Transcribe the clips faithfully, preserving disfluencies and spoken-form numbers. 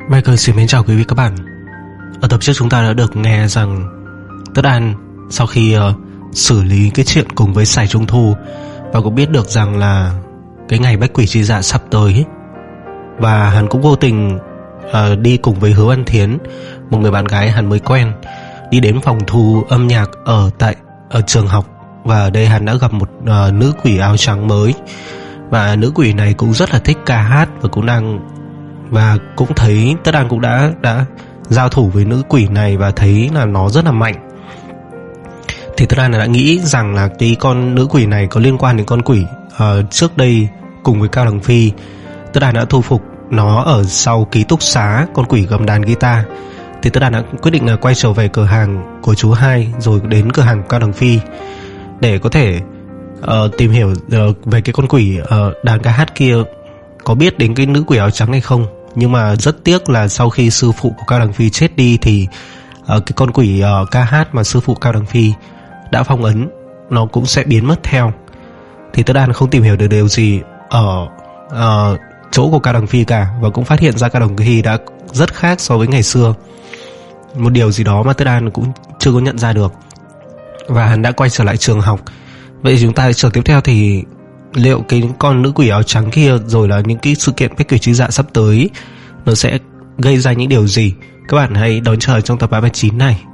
Michael xin mến chào quý vị các bạn. Ở tập trước chúng ta đã được nghe rằng Tất An sau khi uh, xử lý cái chuyện cùng với Sải Trung Thu và cũng biết được rằng là cái ngày Bách Quỷ Chi Dạ sắp tới ấy. Và hắn cũng vô tình uh, đi cùng với Hứa Văn Thiến, một người bạn gái hắn mới quen, đi đến phòng thu âm nhạc ở tại ở trường học. Và ở đây hắn đã gặp một uh, nữ quỷ áo trắng mới. Và nữ quỷ này cũng rất là thích ca hát và cũng đang và cũng thấy Tất An cũng đã đã giao thủ với nữ quỷ này và thấy là nó rất là mạnh. Thì Tất An đã nghĩ rằng là cái con nữ quỷ này có liên quan đến con quỷ uh, trước đây cùng với Cao Đằng Phi. Tất An đã thu phục nó ở sau ký túc xá, con quỷ gầm đàn guitar. Thì Tất An đã quyết định uh, quay trở về cửa hàng của chú hai, rồi đến cửa hàng Cao Đằng Phi để có thể uh, tìm hiểu uh, về cái con quỷ uh, đàn ca hát kia có biết đến cái nữ quỷ áo trắng hay không. Nhưng mà rất tiếc là sau khi sư phụ của Cao Đằng Phi chết đi thì uh, cái con quỷ uh, ca hát mà sư phụ Cao Đằng Phi đã phong ấn nó cũng sẽ biến mất theo. Thì Tất An không tìm hiểu được điều gì ở uh, chỗ của Cao Đằng Phi cả, và cũng phát hiện ra Cao Đằng Phi đã rất khác so với ngày xưa, một điều gì đó mà Tất An cũng chưa có nhận ra được. Và hắn đã quay trở lại trường học. Vậy chúng ta chờ tiếp theo thì liệu cái con nữ quỷ áo trắng kia rồi là những cái sự kiện Bách Quỷ Chi Dạ sắp tới nó sẽ gây ra những điều gì? Các bạn hãy đón chờ trong tập ba mươi chín này.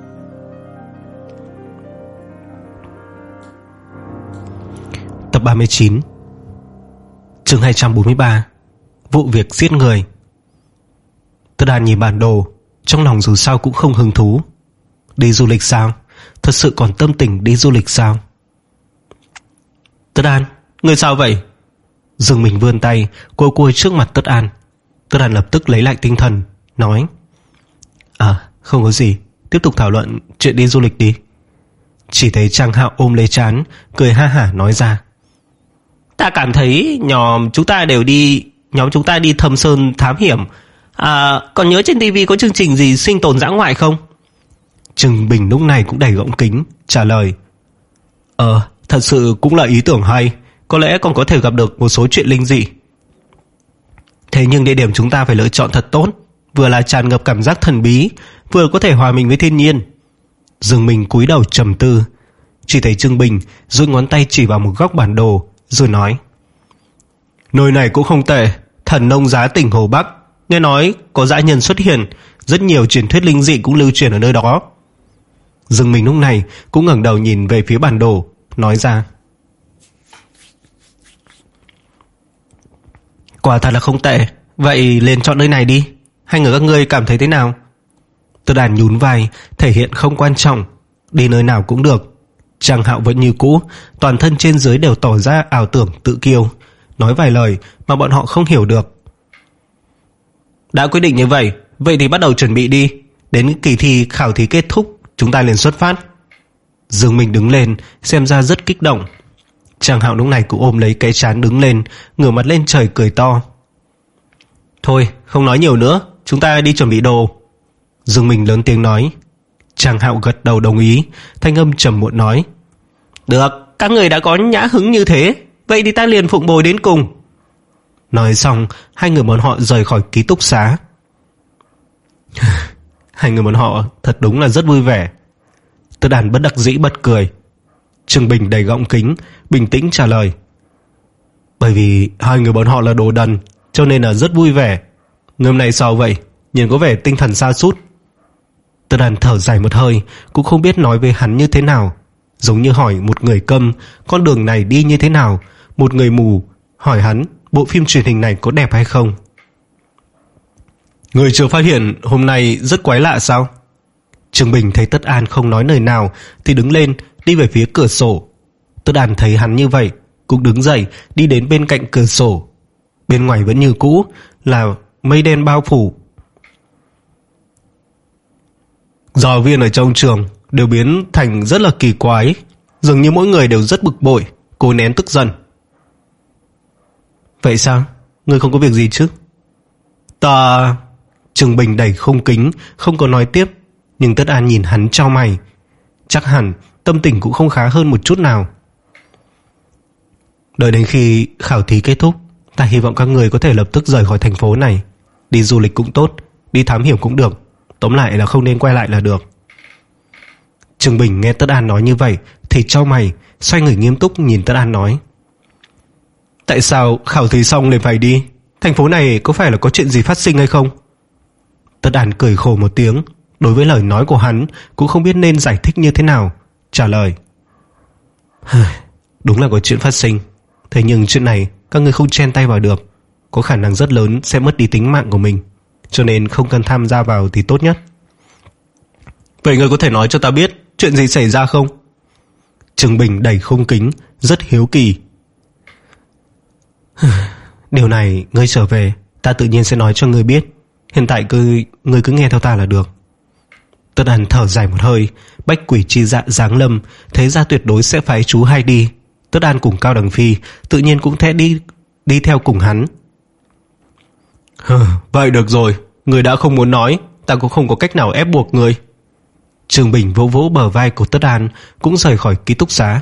Tập ba mươi chín, chương hai trăm bốn mươi ba, vụ việc giết người. Tất An nhìn bản đồ, trong lòng dù sao cũng không hứng thú. Đi du lịch sao? Thật sự còn tâm tình đi du lịch sao? Tất An, người sao vậy? Dương Minh vươn tay cua cua trước mặt Tất An. Tất An lập tức lấy lại tinh thần, nói: À, không có gì, tiếp tục thảo luận chuyện đi du lịch đi. Chỉ thấy Trang Hạo ôm lấy trán, cười ha hả nói ra: Ta cảm thấy nhóm chúng ta đều đi Nhóm chúng ta đi Thâm Sơn thám hiểm. À, còn nhớ trên tivi có chương trình gì sinh tồn dã ngoại không? Trừng Bình lúc này cũng đầy gọng kính trả lời: Ờ, thật sự cũng là ý tưởng hay. Có lẽ còn có thể gặp được một số chuyện linh dị. Thế nhưng địa điểm chúng ta phải lựa chọn thật tốt, vừa là tràn ngập cảm giác thần bí, vừa có thể hòa mình với thiên nhiên. Dương Minh cúi đầu trầm tư. Chỉ thấy Trương Bình duỗi ngón tay chỉ vào một góc bản đồ rồi nói: Nơi này cũng không tệ. Thần nông giá tỉnh Hồ Bắc, nghe nói có dã nhân xuất hiện, rất nhiều truyền thuyết linh dị cũng lưu truyền ở nơi đó. Dương Minh lúc này cũng ngẩng đầu nhìn về phía bản đồ, nói ra: Quả thật là không tệ. Vậy liền chọn nơi này đi. Hai người các ngươi cảm thấy thế nào? Tất An nhún vai, thể hiện không quan trọng, đi nơi nào cũng được. Trang Hạo vẫn như cũ, toàn thân trên dưới đều tỏ ra ảo tưởng tự kiêu, nói vài lời mà bọn họ không hiểu được. Đã quyết định như vậy, vậy thì bắt đầu chuẩn bị đi. Đến kỳ thi khảo thí kết thúc, chúng ta liền xuất phát. Dương Minh đứng lên, xem ra rất kích động. Trang Hạo lúc này cũng ôm lấy cái trán đứng lên, ngửa mặt lên trời cười to. Thôi, không nói nhiều nữa, chúng ta đi chuẩn bị đồ. Dương Minh lớn tiếng nói. Trang Hạo gật đầu đồng ý, thanh âm trầm muộn nói: Được, các người đã có nhã hứng như thế, vậy thì ta liền phụng bồi đến cùng. Nói xong, hai người bọn họ rời khỏi ký túc xá. Hai người bọn họ thật đúng là rất vui vẻ. Tất An bất đắc dĩ bật cười. Trương Bình đầy gọng kính, bình tĩnh trả lời: Bởi vì hai người bọn họ là đồ đần, cho nên là rất vui vẻ. Ngày hôm nay sao vậy? Nhìn có vẻ tinh thần sa sút. Tất An thở dài một hơi, cũng không biết nói với hắn như thế nào. Giống như hỏi một người câm con đường này đi như thế nào, một người mù hỏi hắn bộ phim truyền hình này có đẹp hay không. Người chưa phát hiện hôm nay rất quái lạ sao? Trương Bình thấy Tất An không nói lời nào thì đứng lên đi về phía cửa sổ. Tất An thấy hắn như vậy cũng đứng dậy đi đến bên cạnh cửa sổ. Bên ngoài vẫn như cũ là mây đen bao phủ. Giáo viên ở trong trường đều biến thành rất là kỳ quái, dường như mỗi người đều rất bực bội, cố nén tức giận. Vậy sao? Ngươi không có việc gì chứ? Ta... Trương Bình đẩy không kính, không có nói tiếp. Nhưng Tất An nhìn hắn chau mày. Chắc hẳn tâm tình cũng không khá hơn một chút nào. Đợi đến khi khảo thí kết thúc, ta hy vọng các người có thể lập tức rời khỏi thành phố này. Đi du lịch cũng tốt, đi thám hiểm cũng được, tóm lại là không nên quay lại là được. Trương Bình nghe Tất An nói như vậy thì chau mày, xoay người nghiêm túc nhìn Tất An nói: Tại sao khảo thí xong liền phải đi? Thành phố này có phải là có chuyện gì phát sinh hay không? Tất An cười khổ một tiếng, đối với lời nói của hắn cũng không biết nên giải thích như thế nào, trả lời: Đúng là có chuyện phát sinh, thế nhưng chuyện này các ngươi không chen tay vào được, có khả năng rất lớn sẽ mất đi tính mạng của mình, cho nên không cần tham gia vào thì tốt nhất. Vậy ngươi có thể nói cho ta biết chuyện gì xảy ra không? Trương Bình đầy khung kính, rất hiếu kỳ. Điều này ngươi trở về ta tự nhiên sẽ nói cho ngươi biết, hiện tại cứ ngươi cứ nghe theo ta là được. Tất An thở dài một hơi, bách quỷ chi dạ giáng lâm, thế ra tuyệt đối sẽ phái chú hai đi. Tất An cùng Cao Đằng Phi tự nhiên cũng sẽ đi đi theo cùng hắn. Vậy được rồi, ngươi đã không muốn nói, ta cũng không có cách nào ép buộc ngươi. Trương Bình vỗ vỗ bờ vai của Tất An, cũng rời khỏi ký túc xá.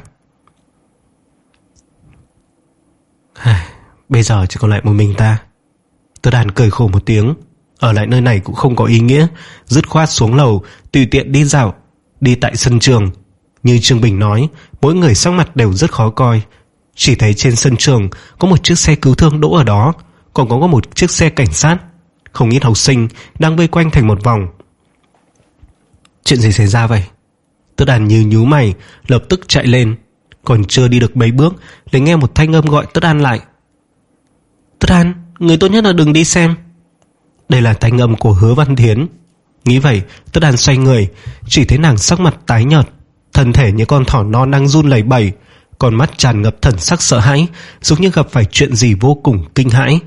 Bây giờ chỉ còn lại một mình ta. Tất An cười khổ một tiếng, ở lại nơi này cũng không có ý nghĩa, dứt khoát xuống lầu tùy tiện đi dạo, đi tại sân trường. Như Trương Bình nói, mỗi người sắc mặt đều rất khó coi. Chỉ thấy trên sân trường có một chiếc xe cứu thương đỗ ở đó, còn có một chiếc xe cảnh sát. Không ít học sinh đang vây quanh thành một vòng. Chuyện gì xảy ra vậy? Tất An như nhíu mày, lập tức chạy lên. Còn chưa đi được mấy bước liền nghe một thanh âm gọi Tất An lại. Tất An, người tốt nhất là đừng đi xem. Đây là thanh âm của Hứa Văn Thiến. Nghĩ vậy, Tất An xoay người, chỉ thấy nàng sắc mặt tái nhợt, thân thể như con thỏ non đang run lẩy bẩy, con mắt tràn ngập thần sắc sợ hãi, giống như gặp phải chuyện gì vô cùng kinh hãi.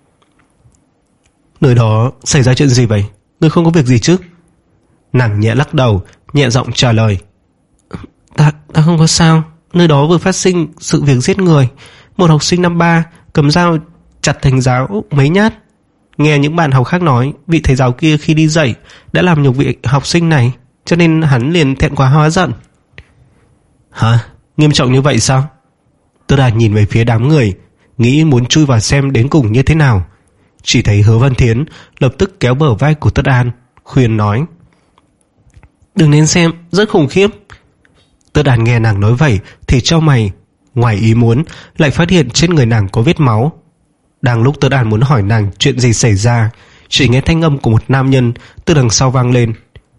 Nơi đó xảy ra chuyện gì vậy? Ngươi không có việc gì chứ? Nàng nhẹ lắc đầu, nhẹ giọng trả lời: Ta, ta không có sao. Nơi đó vừa phát sinh sự việc giết người. Một học sinh năm ba cầm dao chặt thầy giáo mấy nhát. Nghe những bạn học khác nói, vị thầy giáo kia khi đi dạy đã làm nhục vị học sinh này, cho nên hắn liền thẹn quá hóa giận. Hả? Nghiêm trọng như vậy sao? Tất An nhìn về phía đám người, nghĩ muốn chui vào xem đến cùng như thế nào. Chỉ thấy Hứa Văn Thiến lập tức kéo bờ vai của Tất An, khuyên nói: Đừng nên xem, rất khủng khiếp. Tất An nghe nàng nói vậy thì chau mày, ngoài ý muốn lại phát hiện trên người nàng có vết máu. Đang lúc Tất An muốn hỏi nàng chuyện gì xảy ra, chỉ nghe thanh âm của một nam nhân từ đằng sau vang lên: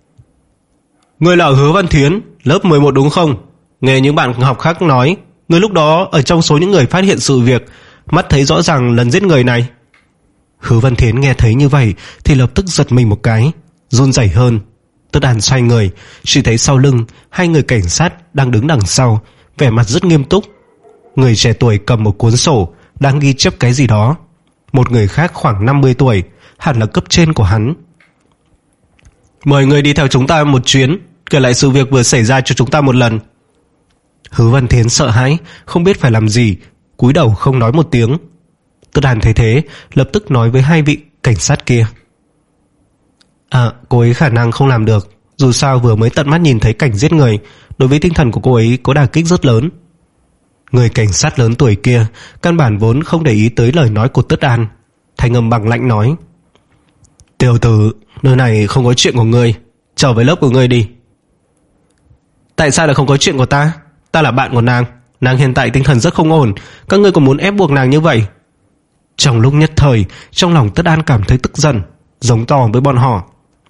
Ngươi là Hứa Văn Thiến, lớp mười một đúng không? Nghe những bạn học khác nói, ngươi lúc đó ở trong số những người phát hiện sự việc, mắt thấy rõ ràng lần giết người này. Hứa Văn Thiến nghe thấy như vậy thì lập tức giật mình một cái, run rẩy hơn. Tất An xoay người, chỉ thấy sau lưng hai người cảnh sát đang đứng đằng sau, vẻ mặt rất nghiêm túc. Người trẻ tuổi cầm một cuốn sổ đang ghi chép cái gì đó, một người khác khoảng năm mươi tuổi, hẳn là cấp trên của hắn. Mời người đi theo chúng ta một chuyến, kể lại sự việc vừa xảy ra cho chúng ta một lần. Hứa Văn Thiến sợ hãi, không biết phải làm gì, cúi đầu không nói một tiếng. Tất An thấy thế, lập tức nói với hai vị cảnh sát kia: À, cô ấy khả năng không làm được, dù sao vừa mới tận mắt nhìn thấy cảnh giết người, đối với tinh thần của cô ấy có đả kích rất lớn. Người cảnh sát lớn tuổi kia căn bản vốn không để ý tới lời nói của Tất An, thanh âm bằng lạnh nói: Tiểu tử, nơi này không có chuyện của ngươi, trở về lớp của ngươi đi. Tại sao lại không có chuyện của ta? Ta là bạn của nàng, nàng hiện tại tinh thần rất không ổn, các ngươi còn muốn ép buộc nàng như vậy? Trong lúc nhất thời, trong lòng Tất An cảm thấy tức giận, giống to với bọn họ: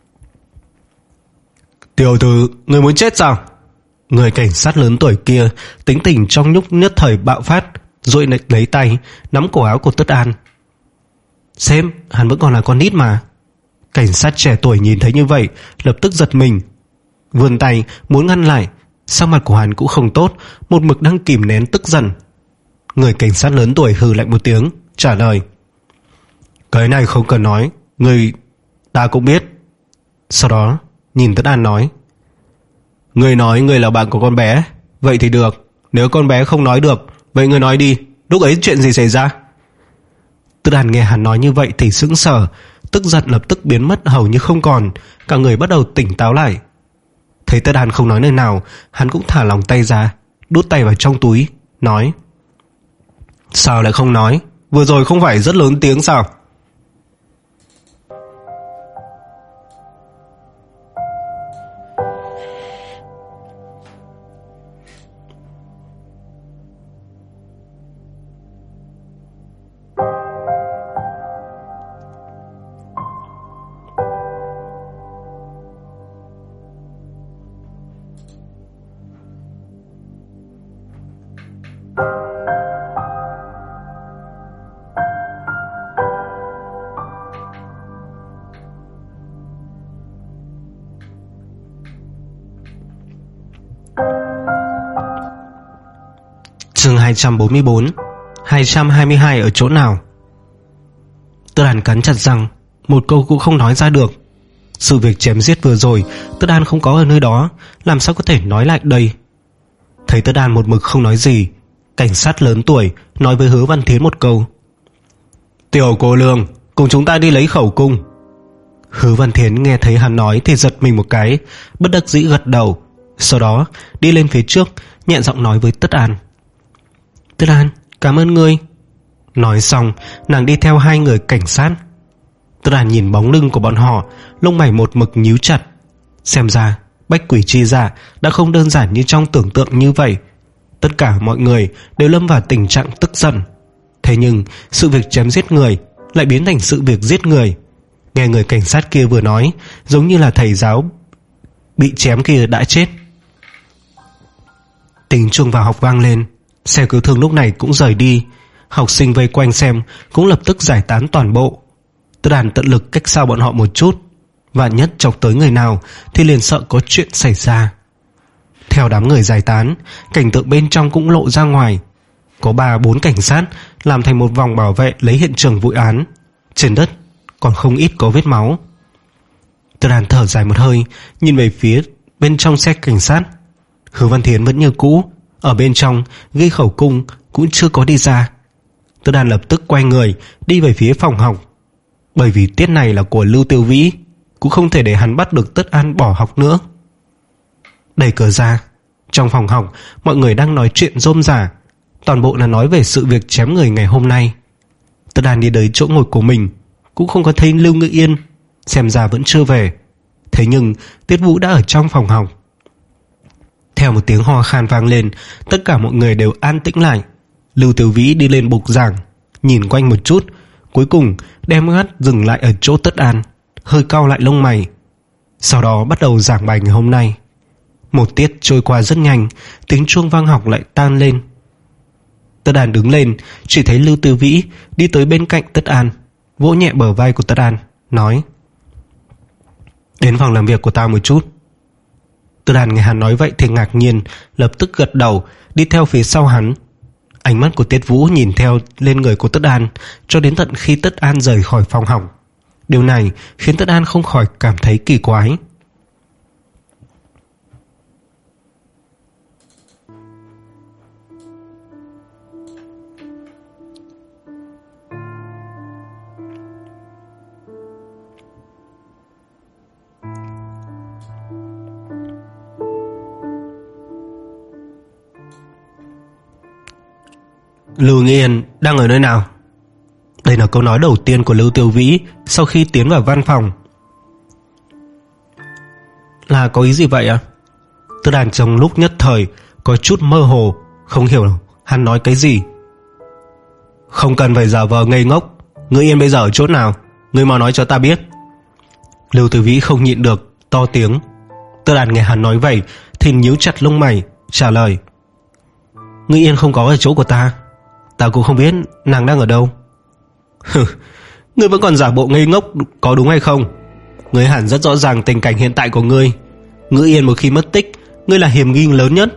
Tiểu tử, ngươi muốn chết sao? Người cảnh sát lớn tuổi kia tính tình trong lúc nhất thời bạo phát, duỗi lấy tay nắm cổ áo của Tất An. Xem, hắn vẫn còn là con nít mà. Cảnh sát trẻ tuổi nhìn thấy như vậy lập tức giật mình, vươn tay muốn ngăn lại, sắc mặt của hắn cũng không tốt, một mực đang kìm nén tức giận. Người cảnh sát lớn tuổi hừ lạnh một tiếng, trả lời: Cái này không cần nói, người ta cũng biết. Sau đó nhìn Tất An nói: Người nói người là bạn của con bé, vậy thì được. Nếu con bé không nói được, vậy người nói đi, lúc ấy chuyện gì xảy ra? Tất An nghe hắn nói như vậy thì sững sờ, tức giận lập tức biến mất hầu như không còn, cả người bắt đầu tỉnh táo lại. Thấy Tất An không nói lời nào, hắn cũng thả lòng tay ra, đút tay vào trong túi, nói: Sao lại không nói? Vừa rồi không phải rất lớn tiếng sao? hai trăm bốn mươi bốn, hai trăm hai mươi hai ở chỗ nào? Tất An cắn chặt răng, một câu cũng không nói ra được. Sự việc chém giết vừa rồi Tất An không có ở nơi đó, làm sao có thể nói lại đây? Thấy Tất An một mực không nói gì, cảnh sát lớn tuổi nói với Hứa Văn Thiến một câu: Tiểu cô nương, cùng chúng ta đi lấy khẩu cung. Hứa Văn Thiến nghe thấy hắn nói thì giật mình một cái, bất đắc dĩ gật đầu. Sau đó đi lên phía trước, nhẹ giọng nói với Tất An: Tất An, cảm ơn ngươi. Nói xong nàng đi theo hai người cảnh sát. Tất An nhìn bóng lưng của bọn họ, lông mày một mực nhíu chặt. Xem ra Bách Quỷ Chi Giả đã không đơn giản như trong tưởng tượng như vậy. Tất cả mọi người đều lâm vào tình trạng tức giận. Thế nhưng sự việc chém giết người lại biến thành sự việc giết người. Nghe người cảnh sát kia vừa nói, giống như là thầy giáo bị chém kia đã chết. Tiếng chuông vào học vang lên, xe cứu thương lúc này cũng rời đi. Học sinh vây quanh xem cũng lập tức giải tán toàn bộ. Tất An tận lực cách xa bọn họ một chút, vạn nhất chọc tới người nào thì liền sợ có chuyện xảy ra. Theo đám người giải tán, cảnh tượng bên trong cũng lộ ra ngoài. Có ba bốn cảnh sát làm thành một vòng bảo vệ lấy hiện trường vụ án. Trên đất còn không ít có vết máu. Tất An thở dài một hơi, nhìn về phía bên trong xe cảnh sát. Hứa Văn Thiến vẫn như cũ, ở bên trong ghi khẩu cung cũng chưa có đi ra. Tất An lập tức quay người đi về phía phòng học. Bởi vì tiết này là của Lưu Tiêu Vĩ, cũng không thể để hắn bắt được Tất An bỏ học nữa. Đẩy cửa ra, trong phòng học mọi người đang nói chuyện rôm rả, toàn bộ là nói về sự việc chém người ngày hôm nay. Tất An đi tới chỗ ngồi của mình, cũng không có thấy Lưu Ngữ Yên, xem ra vẫn chưa về. Thế nhưng Tiết Vũ đã ở trong phòng học. Theo một tiếng ho khan vang lên, tất cả mọi người đều an tĩnh lại. Lưu Tiêu Vĩ đi lên bục giảng, nhìn quanh một chút, cuối cùng đem mắt dừng lại ở chỗ Tất An, hơi cau lại lông mày. Sau đó bắt đầu giảng bài ngày hôm nay. Một tiết trôi qua rất nhanh, tiếng chuông vang học lại tan lên. Tất An đứng lên, chỉ thấy Lưu Tiêu Vĩ đi tới bên cạnh Tất An, vỗ nhẹ bờ vai của Tất An, nói: Đến phòng làm việc của tao một chút. Tất An nghe hắn nói vậy thì ngạc nhiên, lập tức gật đầu, đi theo phía sau hắn. Ánh mắt của Tiết Vũ nhìn theo lên người của Tất An cho đến tận khi Tất An rời khỏi phòng học. Điều này khiến Tất An không khỏi cảm thấy kỳ quái. Lưu Nghi Yên đang ở nơi nào? Đây là câu nói đầu tiên của Lưu Tiêu Vĩ sau khi tiến vào văn phòng. Là có ý gì vậy à? Tất An trong lúc nhất thời có chút mơ hồ, không hiểu hắn nói cái gì. Không cần phải giả vờ ngây ngốc. Ngữ Yên bây giờ ở chỗ nào? Ngươi mau nói cho ta biết. Lưu Tiêu Vĩ không nhịn được to tiếng. Tất An nghe hắn nói vậy thì nhíu chặt lông mày, trả lời: Ngữ Yên không có ở chỗ của ta. Ta cũng không biết nàng đang ở đâu. Ngươi vẫn còn giả bộ ngây ngốc có đúng hay không? Ngươi hẳn rất rõ ràng tình cảnh hiện tại của ngươi. Ngữ Yên một khi mất tích, ngươi là hiểm nghi lớn nhất.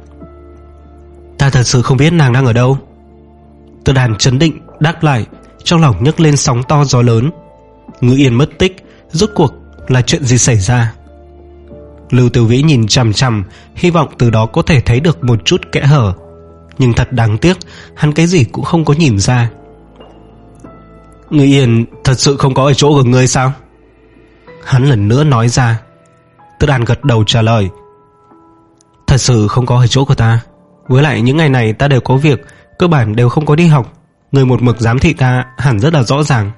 Ta thật sự không biết nàng đang ở đâu. Tất An trấn định đáp lại, trong lòng nhấc lên sóng to gió lớn. Ngữ Yên mất tích, rốt cuộc là chuyện gì xảy ra? Lưu Tiêu Vĩ nhìn chằm chằm, hy vọng từ đó có thể thấy được một chút kẽ hở. Nhưng thật đáng tiếc, hắn cái gì cũng không có nhìn ra. Ngữ Yên thật sự không có ở chỗ của ngươi sao? Hắn lần nữa nói ra. Tất An gật đầu trả lời: Thật sự không có ở chỗ của ta. Với lại những ngày này ta đều có việc, cơ bản đều không có đi học. Người một mực giám thị ta hẳn rất là rõ ràng.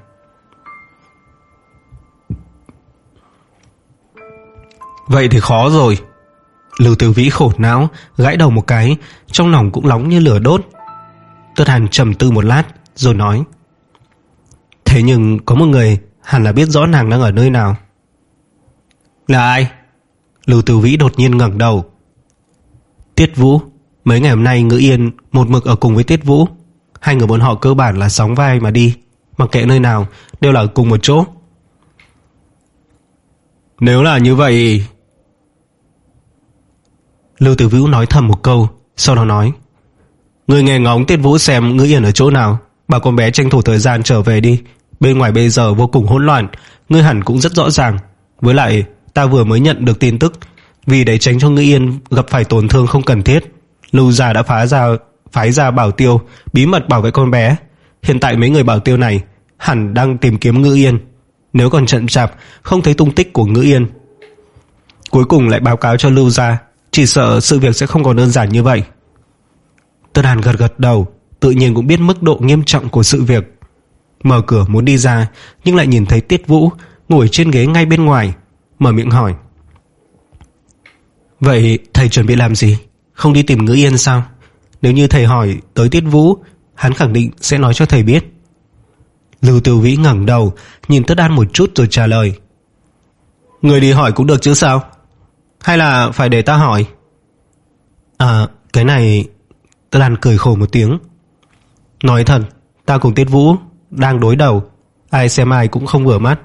Vậy thì khó rồi. Lưu Tiêu Vĩ khổ não, gãi đầu một cái, trong lòng cũng nóng như lửa đốt. Tất An trầm tư một lát rồi nói: Thế nhưng có một người hẳn là biết rõ nàng đang ở nơi nào. Là ai? Lưu Tiêu Vĩ đột nhiên ngẩng đầu. Tiết Vũ. Mấy ngày hôm nay Ngữ Yên một mực ở cùng với Tiết Vũ. Hai người bọn họ cơ bản là sóng vai mà đi, mặc kệ nơi nào đều là ở cùng một chỗ. Nếu là như vậy... Lưu Tiểu Vũ nói thầm một câu, sau đó nói: Ngươi nghe ngóng Tiết Vũ xem Ngữ Yên ở chỗ nào, bảo con bé tranh thủ thời gian trở về đi. Bên ngoài bây giờ vô cùng hỗn loạn, ngươi hẳn cũng rất rõ ràng. Với lại ta vừa mới nhận được tin tức, vì để tránh cho Ngữ Yên gặp phải tổn thương không cần thiết, Lưu gia đã phá ra phái ra bảo tiêu bí mật bảo vệ con bé. Hiện tại mấy người bảo tiêu này hẳn đang tìm kiếm Ngữ Yên. Nếu còn chậm chạp không thấy tung tích của Ngữ Yên, cuối cùng lại báo cáo cho Lưu gia, chỉ sợ sự việc sẽ không còn đơn giản như vậy. Tất Hàn gật gật đầu, tự nhiên cũng biết mức độ nghiêm trọng của sự việc. Mở cửa muốn đi ra, nhưng lại nhìn thấy Tiết Vũ ngồi trên ghế ngay bên ngoài, mở miệng hỏi: Vậy thầy chuẩn bị làm gì? Không đi tìm Ngữ Yên sao? Nếu như thầy hỏi tới Tiết Vũ, hắn khẳng định sẽ nói cho thầy biết. Lưu Tiểu Vĩ ngẩng đầu nhìn Tất An một chút rồi trả lời: Người đi hỏi cũng được chứ sao? Hay là phải để ta hỏi? À, cái này... Tất An cười khổ một tiếng. Nói thật, ta cùng Tiết Vũ đang đối đầu, ai xem ai cũng không vừa mắt.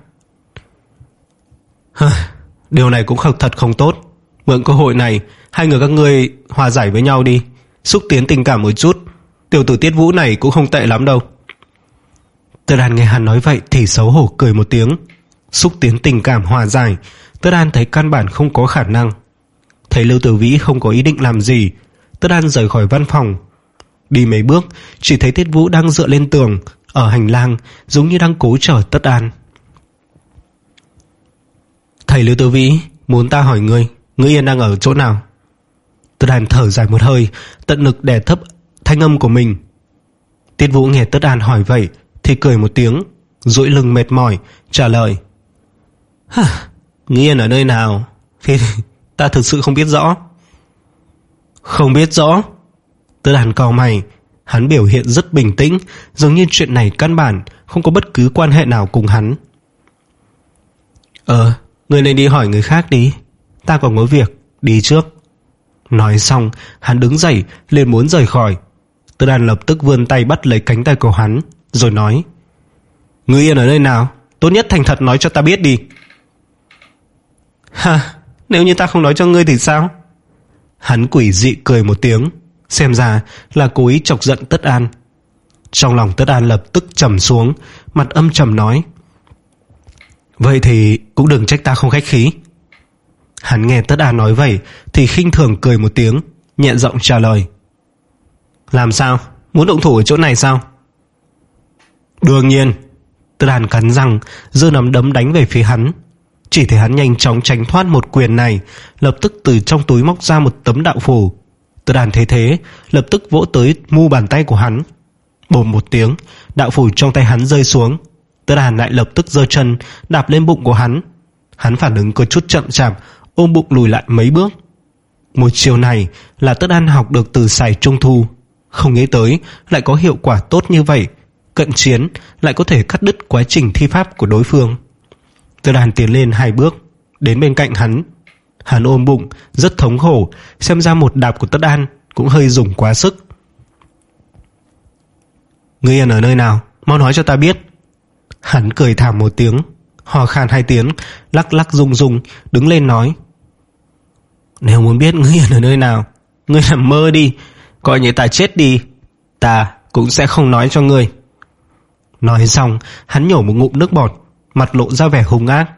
Điều này cũng không, thật không tốt. Mượn cơ hội này, hai người các ngươi hòa giải với nhau đi, xúc tiến tình cảm một chút. Tiểu tử Tiết Vũ này cũng không tệ lắm đâu. Tất An nghe hắn nói vậy thì xấu hổ cười một tiếng. Xúc tiến tình cảm hòa giải, Tất An thấy căn bản không có khả năng. Thấy Lưu Tử Vĩ không có ý định làm gì, Tất An rời khỏi văn phòng. Đi mấy bước, chỉ thấy Tiết Vũ đang dựa lên tường ở hành lang, giống như đang cố chờ Tất An. Thầy Lưu Tử Vĩ, muốn ta hỏi ngươi, Ngữ Yên đang ở chỗ nào? Tất An thở dài một hơi, tận lực đè thấp thanh âm của mình. Tiết Vũ nghe Tất An hỏi vậy thì cười một tiếng, duỗi lưng mệt mỏi trả lời: Ngữ Yên ở nơi nào? Thì ta thực sự không biết rõ. Không biết rõ? Tất An cau mày. Hắn biểu hiện rất bình tĩnh, giống như chuyện này căn bản không có bất cứ quan hệ nào cùng hắn. Ờ, ngươi nên đi hỏi người khác đi, ta còn có việc, đi trước. Nói xong, hắn đứng dậy liền muốn rời khỏi. Tất An lập tức vươn tay bắt lấy cánh tay của hắn, rồi nói: Ngữ Yên ở nơi nào? Tốt nhất thành thật nói cho ta biết đi. Ha, nếu như ta không nói cho ngươi thì sao? Hắn quỷ dị cười một tiếng, xem ra là cố ý chọc giận Tất An. Trong lòng Tất An lập tức trầm xuống, mặt âm trầm nói: Vậy thì cũng đừng trách ta không khách khí. Hắn nghe Tất An nói vậy thì khinh thường cười một tiếng, nhẹ giọng trả lời: Làm sao? Muốn động thủ ở chỗ này sao? Đương nhiên. Tất An cắn răng giơ nắm đấm đánh về phía hắn. Chỉ thấy hắn nhanh chóng tránh thoát một quyền này, lập tức từ trong túi móc ra một tấm đạo phù. Tất An thấy thế, lập tức vỗ tới mu bàn tay của hắn. Bồm một tiếng, đạo phù trong tay hắn rơi xuống. Tất An lại lập tức giơ chân đạp lên bụng của hắn. Hắn phản ứng có chút chậm chạp, ôm bụng lùi lại mấy bước. Một chiều này là Tất An học được từ Sài Trung Thu, không nghĩ tới lại có hiệu quả tốt như vậy. Cận chiến lại có thể cắt đứt quá trình thi pháp của đối phương. Tất An tiến lên hai bước, đến bên cạnh hắn. Hắn ôm bụng rất thống khổ, xem ra một đạp của Tất An cũng hơi dùng quá sức. Ngữ Yên ở nơi nào? Mau nói cho ta biết. Hắn cười thảm một tiếng, hò khan hai tiếng, lắc lắc rung rung, đứng lên nói: Nếu muốn biết Ngữ Yên ở nơi nào, ngươi nằm mơ đi, coi như ta chết đi, ta cũng sẽ không nói cho ngươi. Nói xong, hắn nhổ một ngụm nước bọt, mặt lộ ra vẻ hung ác.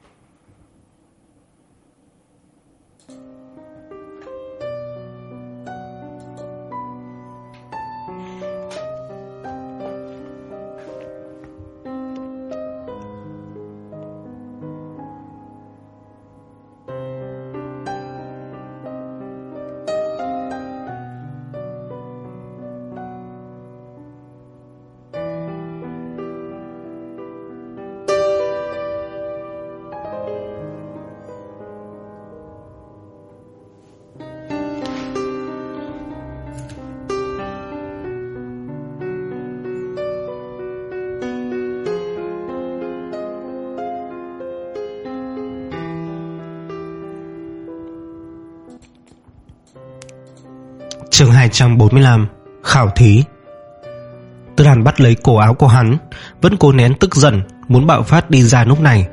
Chương hai trăm bốn mươi lăm. Khảo thí. Tất An bắt lấy cổ áo của hắn, vẫn cố nén tức giận muốn bạo phát đi ra lúc này.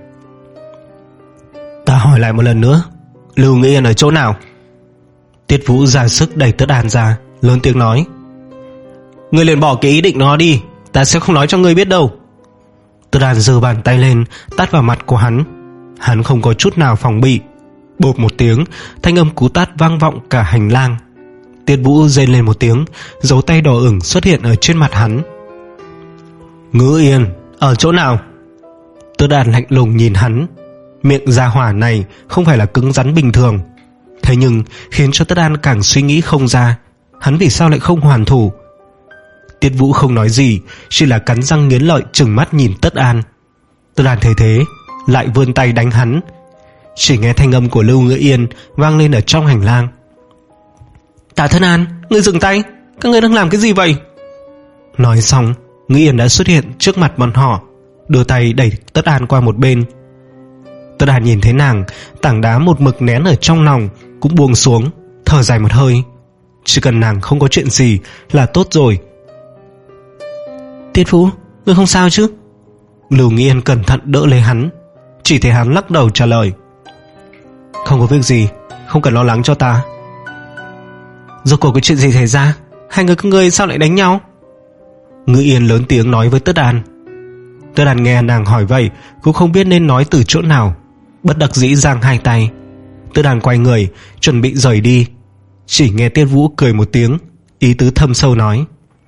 Ta hỏi lại một lần nữa, Lưu Ngữ Yên ở chỗ nào? Tiết Vũ ra sức đẩy Tất An ra, lớn tiếng nói: Ngươi liền bỏ cái ý định đó đi, ta sẽ không nói cho ngươi biết đâu. Tất An giơ bàn tay lên tát vào mặt của hắn. Hắn không có chút nào phòng bị. Bộp một tiếng, thanh âm cú tát vang vọng cả hành lang. Tiết Vũ rên lên một tiếng, dấu tay đỏ ửng xuất hiện ở trên mặt hắn. Ngữ Yên, ở chỗ nào? Tất An lạnh lùng nhìn hắn. Miệng gia hỏa này không phải là cứng rắn bình thường. Thế nhưng khiến cho Tất An càng suy nghĩ không ra, hắn vì sao lại không hoàn thủ. Tiết Vũ không nói gì, chỉ là cắn răng nghiến lợi trừng mắt nhìn Tất An. Tất An thấy thế lại vươn tay đánh hắn. Chỉ nghe thanh âm của Lưu Ngữ Yên vang lên ở trong hành lang. Tạ Thân An, ngươi dừng tay, các ngươi đang làm cái gì vậy? Nói xong, Ngữ Yên đã xuất hiện trước mặt bọn họ, đưa tay đẩy Tất An qua một bên. Tất An nhìn thấy nàng, tảng đá một mực nén ở trong lòng cũng buông xuống, thở dài một hơi. Chỉ cần nàng không có chuyện gì là tốt rồi. Tiết Vũ, ngươi không sao chứ? Lưu Ngữ Yên cẩn thận đỡ lấy hắn. Chỉ thấy hắn lắc đầu trả lời. Không có việc gì, không cần lo lắng cho ta. Rốt cuộc cái chuyện gì xảy ra? Hai người các ngươi sao lại đánh nhau? Ngữ Yên lớn tiếng nói với Tất An. Tất An nghe nàng hỏi vậy cũng không biết nên nói từ chỗ nào, bất đắc dĩ giang hai tay. Tất An quay người chuẩn bị rời đi. Chỉ nghe Tiết Vũ cười một tiếng, ý tứ thâm sâu nói.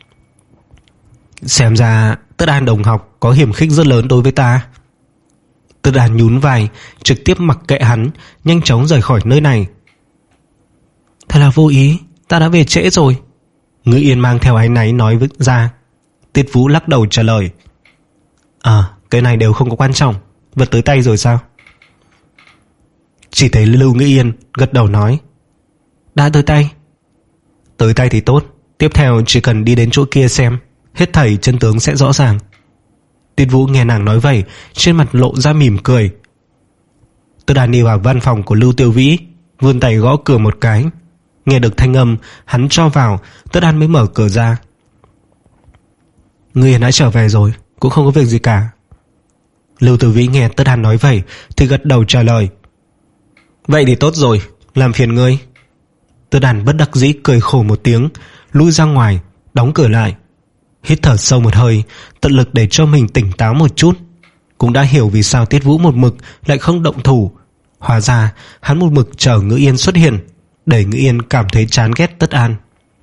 Xem ra Tất An đồng học có hiểm khích rất lớn đối với ta. Tất An nhún vai, trực tiếp mặc kệ hắn, nhanh chóng rời khỏi nơi này. Thật là vô ý, ta đã về trễ rồi. Ngữ Yên mang theo áy náy nói với ra. Tiết Vũ lắc đầu trả lời. À, cái này đều không có quan trọng. Vật tới tay rồi sao? Chỉ thấy Lưu Ngữ Yên gật đầu nói. Đã tới tay. Tới tay thì tốt, tiếp theo chỉ cần đi đến chỗ kia xem, hết thảy chân tướng sẽ rõ ràng. Tiết Vũ nghe nàng nói vậy, trên mặt lộ ra mỉm cười. Tất An đi vào văn phòng của Lưu Tiêu Vĩ, vươn tay gõ cửa một cái. Nghe được thanh âm hắn cho vào, Tất An mới mở cửa ra. Ngươi đã trở về rồi, cũng không có việc gì cả. Lưu Tiêu Vĩ nghe Tất An nói vậy thì gật đầu trả lời. Vậy thì tốt rồi, làm phiền ngươi. Tất An bất đắc dĩ cười khổ một tiếng, lui ra ngoài, đóng cửa lại. Hít thở sâu một hơi, tận lực để cho mình tỉnh táo một chút. Cũng đã hiểu vì sao Tiết Vũ một mực lại không động thủ. Hóa ra hắn một mực chờ Ngữ Yên xuất hiện, để Ngữ Yên cảm thấy chán ghét Tất An.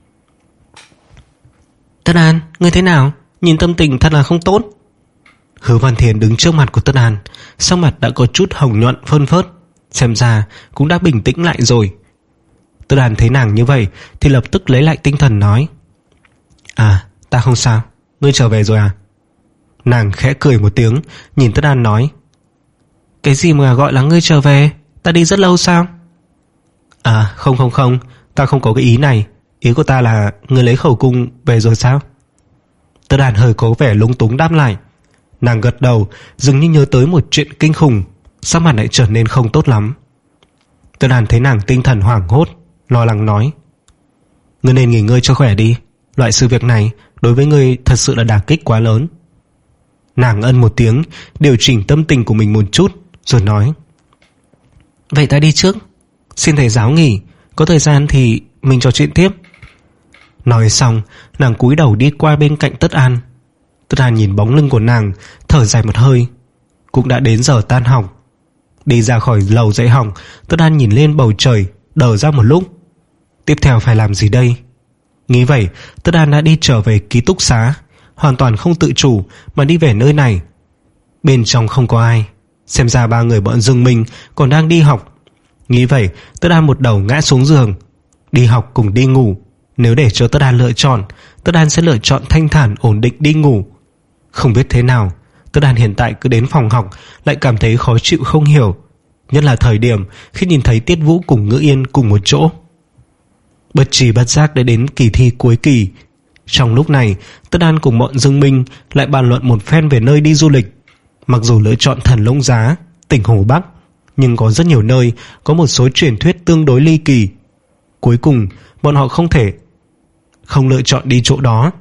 Tất An, ngươi thế nào? Nhìn tâm tình thật là không tốt. Hứa Văn Thiền đứng trước mặt của Tất An, sắc mặt đã có chút hồng nhuận phơn phớt, xem ra cũng đã bình tĩnh lại rồi. Tất An thấy nàng như vậy thì lập tức lấy lại tinh thần nói. À, ta không sao, ngươi trở về rồi à? Nàng khẽ cười một tiếng, nhìn Tất An nói. Cái gì mà gọi là ngươi trở về? Ta đi rất lâu sao? À, không không không, ta không có cái ý này. Ý của ta là ngươi lấy khẩu cung về rồi sao? Tất An hơi có vẻ lúng túng đáp lại. Nàng gật đầu, dường như nhớ tới một chuyện kinh khủng, sắc mặt lại trở nên không tốt lắm. Tất An thấy nàng tinh thần hoảng hốt, lo lắng nói. Ngươi nên nghỉ ngơi cho khỏe đi, loại sự việc này đối với ngươi thật sự là đả kích quá lớn. Nàng ân một tiếng, điều chỉnh tâm tình của mình một chút, rồi nói. Vậy ta đi trước, xin thầy giáo nghỉ, có thời gian thì mình trò chuyện tiếp. Nói xong, nàng cúi đầu đi qua bên cạnh Tất An. Tất An nhìn bóng lưng của nàng, thở dài một hơi. Cũng đã đến giờ tan học. Đi ra khỏi lầu dạy học, Tất An nhìn lên bầu trời, đờ ra một lúc. Tiếp theo phải làm gì đây? Nghĩ vậy, Tất An đã đi trở về ký túc xá, hoàn toàn không tự chủ mà đi về nơi này. Bên trong không có ai, xem ra ba người bọn Dương Minh còn đang đi học. Nghĩ vậy, Tất An một đầu ngã xuống giường. Đi học cùng đi ngủ, nếu để cho Tất An lựa chọn, Tất An sẽ lựa chọn thanh thản ổn định đi ngủ. Không biết thế nào, Tất An hiện tại cứ đến phòng học lại cảm thấy khó chịu không hiểu, nhất là thời điểm khi nhìn thấy Tiết Vũ cùng Ngữ Yên cùng một chỗ. Bất tri bất giác đã đến kỳ thi cuối kỳ. Trong lúc này, Tất An cùng bọn Dương Minh lại bàn luận một phen về nơi đi du lịch. Mặc dù lựa chọn Thần Long Giá, tỉnh Hồ Bắc, nhưng có rất nhiều nơi có một số truyền thuyết tương đối ly kỳ. Cuối cùng bọn họ không thể không lựa chọn đi chỗ đó.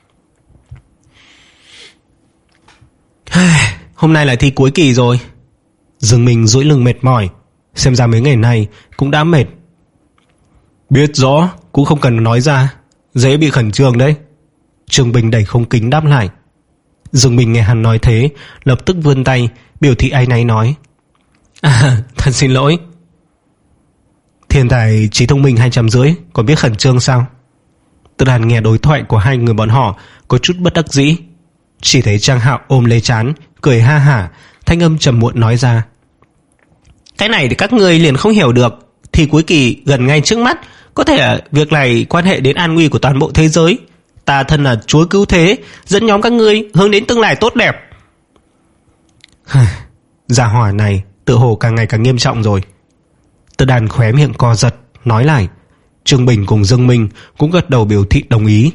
Hôm nay là thi cuối kỳ rồi. Dương Minh duỗi lưng mệt mỏi, xem ra mấy ngày này cũng đã mệt. Biết rõ cũng không cần nói ra, dễ bị khẩn trương đấy. Trương Bình đầy không kính đáp lại. Dương Minh nghe hắn nói thế, lập tức vươn tay biểu thị áy náy nói: À, thật xin lỗi. Thiên tài trí thông minh hai trăm rưỡi còn biết khẩn trương sao? Tất Đàn nghe đối thoại của hai người bọn họ có chút bất đắc dĩ. Chỉ thấy Trang Hạo ôm lấy trán cười ha hả, thanh âm trầm muộn nói ra: Cái này thì các ngươi liền không hiểu được. Thì cuối kỳ gần ngay trước mắt, có thể việc này quan hệ đến an nguy của toàn bộ thế giới. Ta thân là chúa cứu thế, dẫn nhóm các ngươi hướng đến tương lai tốt đẹp. Gia hỏa này tự hồ càng ngày càng nghiêm trọng rồi. Tất Đàn khóe miệng co giật nói lại. Trương Bình cùng Dương Minh cũng gật đầu biểu thị đồng ý.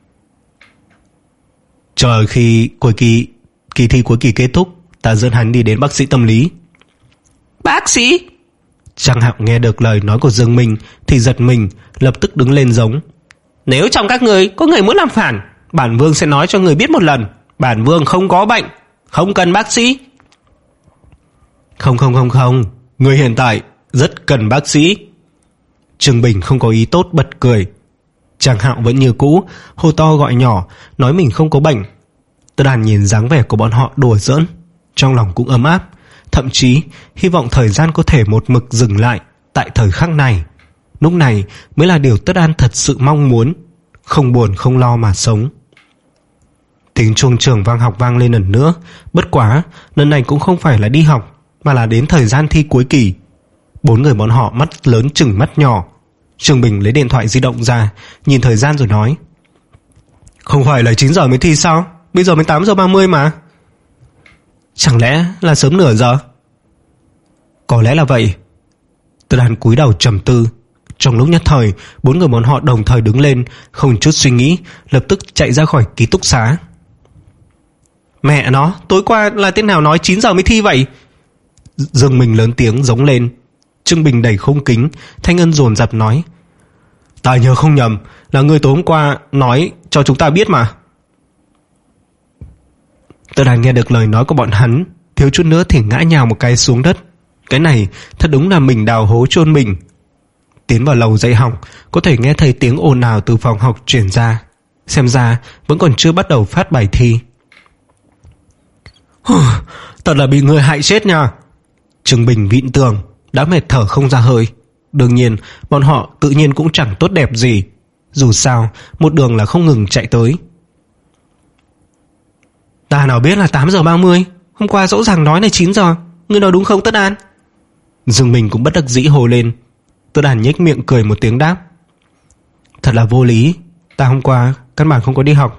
Chờ khi cuối kỳ kỳ thi cuối kỳ kết thúc, ta dẫn hắn đi đến bác sĩ tâm lý. Bác sĩ? Trang Hạo nghe được lời nói của Dương Minh thì giật mình, lập tức đứng lên giống: Nếu trong các người có người muốn làm phản, bản vương sẽ nói cho người biết một lần. Bản vương không có bệnh, không cần bác sĩ. Không không không không, người hiện tại rất cần bác sĩ. Trương Bình không có ý tốt bật cười. Trang Hạo vẫn như cũ hô to gọi nhỏ, nói mình không có bệnh. Tất Đàn nhìn dáng vẻ của bọn họ đùa giỡn, trong lòng cũng ấm áp, thậm chí hy vọng thời gian có thể một mực dừng lại tại thời khắc này. Lúc này mới là điều Tất Đan thật sự mong muốn, không buồn không lo mà sống. Tiếng chuông trường vang học vang lên lần nữa. Bất quá lần này cũng không phải là đi học, mà là đến thời gian thi cuối kỳ. Bốn người bọn họ mắt lớn chừng mắt nhỏ. Trường Bình lấy điện thoại di động ra, nhìn thời gian rồi nói: Không phải là chín giờ mới thi sao? Bây giờ mới tám giờ ba mươi mà. Chẳng lẽ là sớm nửa giờ? Có lẽ là vậy. Tất Đan cúi đầu trầm tư. Trong lúc nhất thời, bốn người bọn họ đồng thời đứng lên, không chút suy nghĩ, lập tức chạy ra khỏi ký túc xá. Mẹ nó, tối qua là tên nào nói chín giờ mới thi vậy? Dương Minh lớn tiếng giống lên. Trương Bình đầy không kính, thanh âm dồn dập nói: Ta nhớ không nhầm, là người tối hôm qua nói cho chúng ta biết mà. Tất Đan nghe được lời nói của bọn hắn, thiếu chút nữa thì ngã nhào một cái xuống đất. Cái này thật đúng là mình đào hố chôn mình. Tiến vào lầu dạy học, có thể nghe thấy tiếng ồn ào từ phòng học truyền ra. Xem ra vẫn còn chưa bắt đầu phát bài thi. Thật là bị người hại chết nha. Trương Bình vịn tường, đã mệt thở không ra hơi. Đương nhiên bọn họ tự nhiên cũng chẳng tốt đẹp gì. Dù sao một đường là không ngừng chạy tới. Ta nào biết là tám giờ ba mươi, hôm qua rõ ràng nói là chín giờ. Ngươi nói đúng không Tất Đan? Dương Minh cũng bất đắc dĩ hồ lên. Tất Đan nhếch miệng cười một tiếng đáp: Thật là vô lý, ta hôm qua căn bản không có đi học.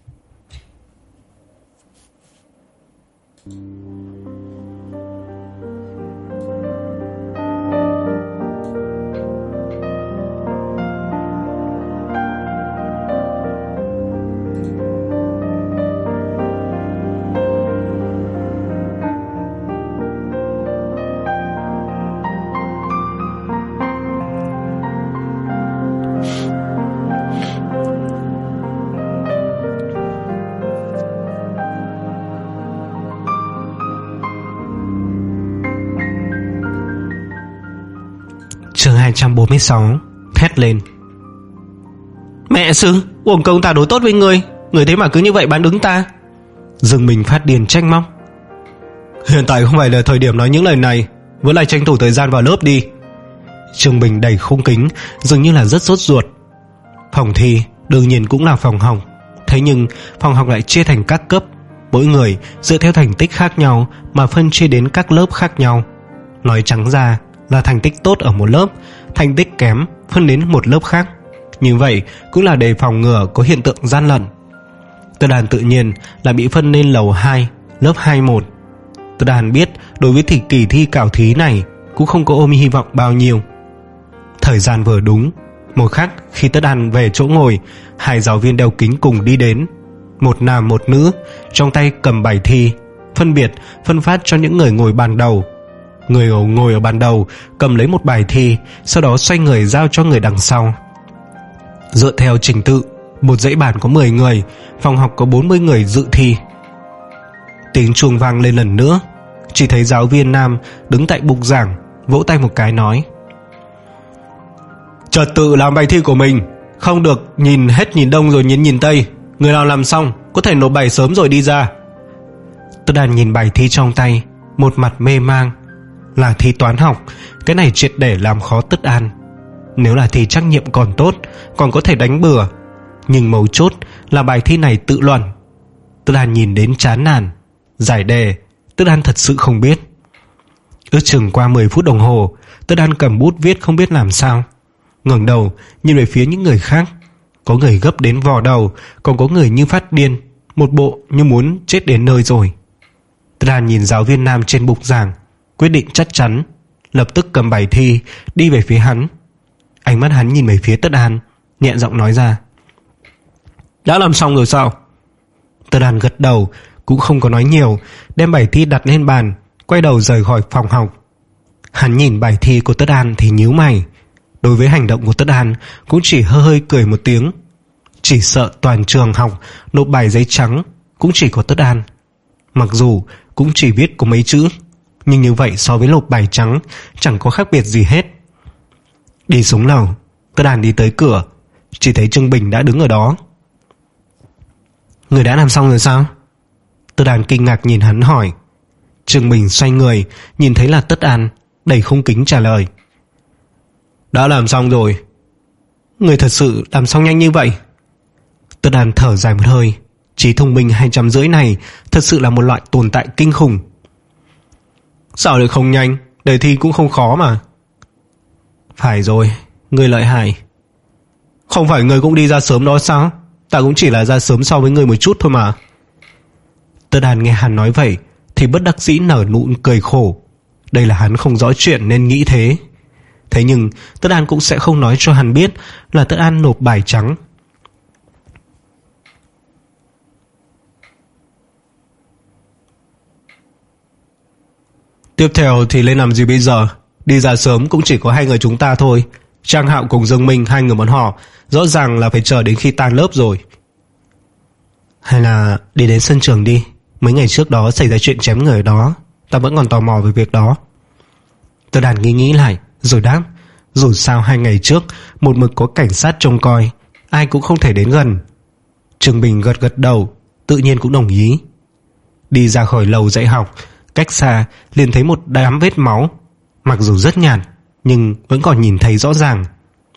Chương hai trăm bốn mươi sáu. Thét lên: Mẹ sư, uổng công ta đối tốt với ngươi, ngươi thế mà cứ như vậy bán đứng ta. Dương Minh phát điên trách móc: Hiện tại không phải là thời điểm nói những lời này, vẫn lại tranh thủ thời gian vào lớp đi. Trương Bình đầy khung kính, dường như là rất sốt ruột. Phòng thi đương nhiên cũng là phòng học, thế nhưng phòng học lại chia thành các cấp, mỗi người dựa theo thành tích khác nhau mà phân chia đến các lớp khác nhau. Nói trắng ra là thành tích tốt ở một lớp, thành tích kém phân đến một lớp khác. Như vậy cũng là để phòng ngừa có hiện tượng gian lận. Tất Đàn tự nhiên là bị phân lên lầu hai, lớp hai một. Tất Đàn biết đối với thì kỳ thi khảo thí này cũng không có ôm hy vọng bao nhiêu. Thời gian vừa đúng, một khắc khi Tất Đàn về chỗ ngồi, hai giáo viên đeo kính cùng đi đến. Một nam một nữ, trong tay cầm bài thi, phân biệt phân phát cho những người ngồi bàn đầu. Người ngồi ở bàn đầu cầm lấy một bài thi, sau đó xoay người giao cho người đằng sau. Dựa theo trình tự, một dãy bàn có mười người, phòng học có bốn mươi người dự thi. Tiếng chuông vang lên lần nữa. Chỉ thấy giáo viên nam đứng tại bục giảng, vỗ tay một cái nói: Trật tự làm bài thi của mình, không được nhìn hết nhìn đông rồi nhìn nhìn tây, Người nào làm xong có thể nộp bài sớm rồi đi ra. Tất Đan nhìn bài thi trong tay, một mặt mê mang. Là thi toán học, cái này triệt để làm khó Tất An. Nếu là thi trắc nghiệm còn tốt, còn có thể đánh bừa, nhưng mấu chốt là bài thi này tự luận. Tất An nhìn đến chán nản. Giải đề Tất An thật sự không biết. Ước chừng qua mười phút đồng hồ, Tất An cầm bút viết không biết làm sao. Ngẩng đầu nhìn về phía những người khác. Có người gấp đến vò đầu, còn có người như phát điên, một bộ như muốn chết đến nơi rồi. Tất An nhìn giáo viên nam trên bục giảng, quyết định chắc chắn, lập tức cầm bài thi đi về phía hắn. Ánh mắt hắn nhìn về phía Tất An, nhẹ giọng nói ra: Đã làm xong rồi sao? Tất An gật đầu, cũng không có nói nhiều, đem bài thi đặt lên bàn, quay đầu rời khỏi phòng học. Hắn nhìn bài thi của Tất An thì nhíu mày. Đối với hành động của Tất An cũng chỉ hơi hơi cười một tiếng. Chỉ sợ toàn trường học nộp bài giấy trắng cũng chỉ có Tất An. Mặc dù cũng chỉ viết có mấy chữ, nhưng như vậy so với nộp bài trắng chẳng có khác biệt gì hết. Đi xuống lầu, Tất An đi tới cửa, chỉ thấy Trương Bình đã đứng ở đó. Người đã làm xong rồi sao? Tất An kinh ngạc nhìn hắn hỏi. Trương Bình xoay người, nhìn thấy là Tất An, đầy không kính trả lời: Đã làm xong rồi. Người thật sự làm xong nhanh như vậy? Tất An thở dài một hơi. Trí thông minh hai trăm rưỡi này thật sự là một loại tồn tại kinh khủng. Sao lại không nhanh? Đề thi cũng không khó mà. Phải rồi, người lợi hại. Không phải người cũng đi ra sớm đó sao? Ta cũng chỉ là ra sớm so với người một chút thôi mà. Tất An nghe hắn nói vậy thì bất đắc dĩ nở nụ cười khổ. Đây là hắn không rõ chuyện nên nghĩ thế. Thế nhưng Tất An cũng sẽ không nói cho hắn biết là Tất An nộp bài trắng. Tiếp theo thì lên làm gì bây giờ? Đi ra sớm cũng chỉ có hai người chúng ta thôi. Trang Hạo cùng Dương Minh, hai người bọn họ rõ ràng là phải chờ đến khi tan lớp rồi. Hay là đi đến sân trường đi. Mấy ngày trước đó xảy ra chuyện chém người ở đó, ta vẫn còn tò mò về việc đó. Tất Đàn nghĩ nghĩ lại rồi đáp: dù sao hai ngày trước một mực có cảnh sát trông coi, ai cũng không thể đến gần. Trương Bình gật gật đầu, tự nhiên cũng đồng ý. Đi ra khỏi lầu dạy học, cách xa liền thấy một đám vết máu. Mặc dù rất nhạt nhưng vẫn còn nhìn thấy rõ ràng.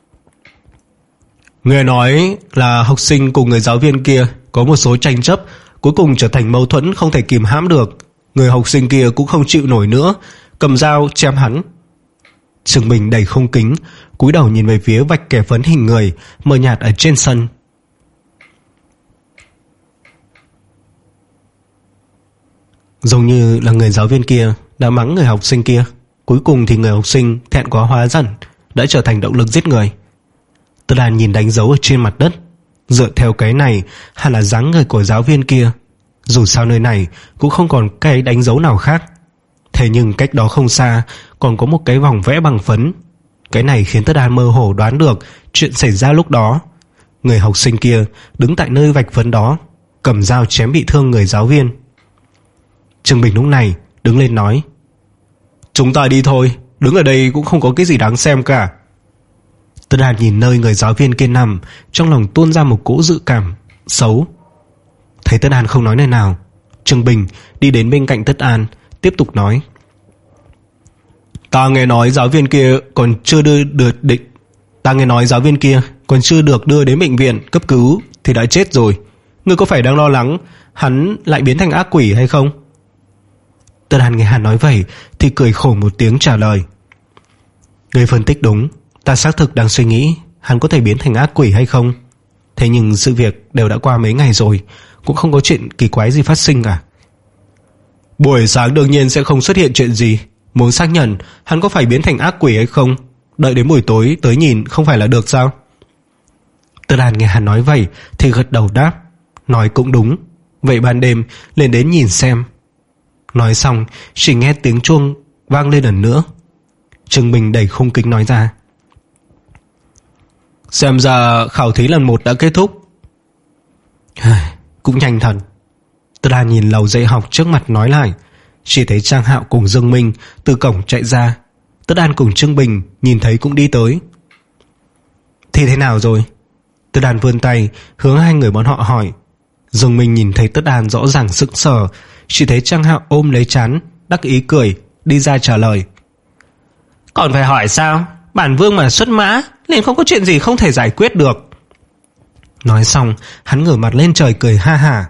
Nghe nói là học sinh cùng người giáo viên kia có một số tranh chấp, cuối cùng trở thành mâu thuẫn không thể kìm hãm được. Người học sinh kia cũng không chịu nổi nữa, cầm dao chém hắn. Trương Bình đầy không kính, cúi đầu nhìn về phía vạch kẻ phấn hình người mờ nhạt ở trên sân. Giống như là người giáo viên kia đã mắng người học sinh kia, cuối cùng thì người học sinh thẹn quá hóa giận, đã trở thành động lực giết người. Tất Đàn nhìn đánh dấu ở trên mặt đất, dựa theo cái này hẳn là dáng người của giáo viên kia. Dù sao nơi này cũng không còn cái đánh dấu nào khác. Thế nhưng cách đó không xa còn có một cái vòng vẽ bằng phấn. Cái này khiến Tất Đàn mơ hồ đoán được chuyện xảy ra lúc đó. Người học sinh kia đứng tại nơi vạch phấn đó, cầm dao chém bị thương người giáo viên. Trương Bình lúc này đứng lên nói: chúng ta đi thôi, đứng ở đây cũng không có cái gì đáng xem cả. Tất Đàn nhìn nơi người giáo viên kia nằm, trong lòng tuôn ra một cỗ dự cảm xấu. Thấy Tất An không nói lời nào, Trương Bình đi đến bên cạnh Tất An, tiếp tục nói: Ta nghe nói giáo viên kia còn chưa đưa được định Ta nghe nói giáo viên kia còn chưa được đưa đến bệnh viện cấp cứu thì đã chết rồi. Ngươi có phải đang lo lắng hắn lại biến thành ác quỷ hay không? Tất An nghe hắn nói vậy thì cười khổ một tiếng trả lời: Ngươi phân tích đúng, ta xác thực đang suy nghĩ hắn có thể biến thành ác quỷ hay không. Thế nhưng sự việc đều đã qua mấy ngày rồi, cũng không có chuyện kỳ quái gì phát sinh cả. Buổi sáng đương nhiên sẽ không xuất hiện chuyện gì. Muốn xác nhận hắn có phải biến thành ác quỷ hay không, đợi đến buổi tối tới nhìn không phải là được sao? Tất An nghe hắn nói vậy thì gật đầu đáp: Nói cũng đúng, vậy ban đêm lên đến nhìn xem. Nói xong chỉ nghe tiếng chuông vang lên lần nữa. Trương Bình đầy khung kính nói ra: Xem ra khảo thí lần một đã kết thúc. Cũng nhanh thật. Tất Đàn nhìn lầu dạy học trước mặt nói lại. Chỉ thấy Trang Hạo cùng Dương Minh từ cổng chạy ra. Tất Đàn cùng Trương Bình nhìn thấy cũng đi tới. Thì thế nào rồi? Tất Đàn vươn tay hướng hai người bọn họ hỏi, Dương Minh nhìn thấy Tất An rõ ràng sững sờ, chỉ thấy Trang Hạo ôm lấy trán, đắc ý cười, đi ra trả lời. Còn phải hỏi sao? Bản vương mà xuất mã, liền không có chuyện gì không thể giải quyết được. Nói xong, hắn ngửa mặt lên trời cười ha hả.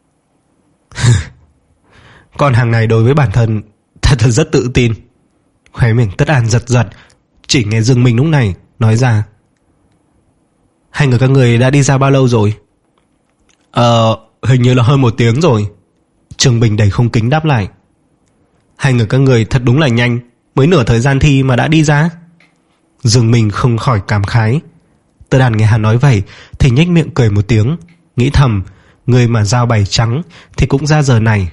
Con hàng này đối với bản thân thật là rất tự tin. Khóe miệng Tất An giật giật, chỉ nghe Dương Minh lúc này nói ra. Hai người các người đã đi ra bao lâu rồi? Ờ, hình như là hơn một tiếng rồi. Trường Bình đầy không kính đáp lại. Hai người các người thật đúng là nhanh, mới nửa thời gian thi mà đã đi ra. Dương Minh không khỏi cảm khái. Tất Đàn nghe hắn nói vậy thì nhếch miệng cười một tiếng, nghĩ thầm, người mà giao bày trắng thì cũng ra giờ này.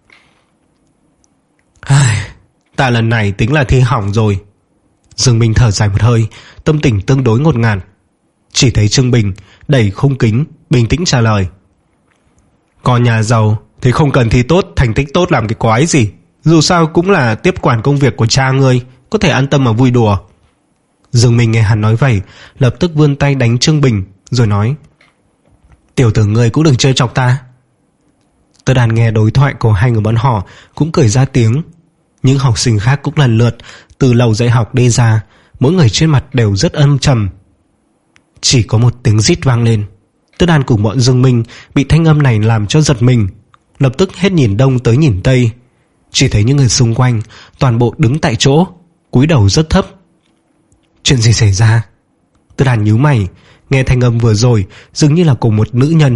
Ai, ta lần này tính là thi hỏng rồi. Dương Minh thở dài một hơi, tâm tình tương đối ngột ngạt. Chỉ thấy Trương Bình đầy khung kính, bình tĩnh trả lời. Con nhà giàu thì không cần thi tốt, thành tích tốt làm cái quái gì. Dù sao cũng là tiếp quản công việc của cha ngươi, có thể an tâm mà vui đùa. Dương Minh nghe hắn nói vậy, lập tức vươn tay đánh Trương Bình, rồi nói. Tiểu tử ngươi cũng đừng chơi chọc ta. Tất Đàn nghe đối thoại của hai người bọn họ cũng cười ra tiếng. Những học sinh khác cũng lần lượt từ lầu dạy học đi ra, mỗi người trên mặt đều rất âm trầm. Chỉ có một tiếng rít vang lên. Tất Đàn cùng bọn Dương Minh bị thanh âm này làm cho giật mình, lập tức hết nhìn đông tới nhìn tây. Chỉ thấy những người xung quanh toàn bộ đứng tại chỗ, cúi đầu rất thấp. Chuyện gì xảy ra? Tất Đàn nhíu mày, nghe thanh âm vừa rồi dường như là của một nữ nhân.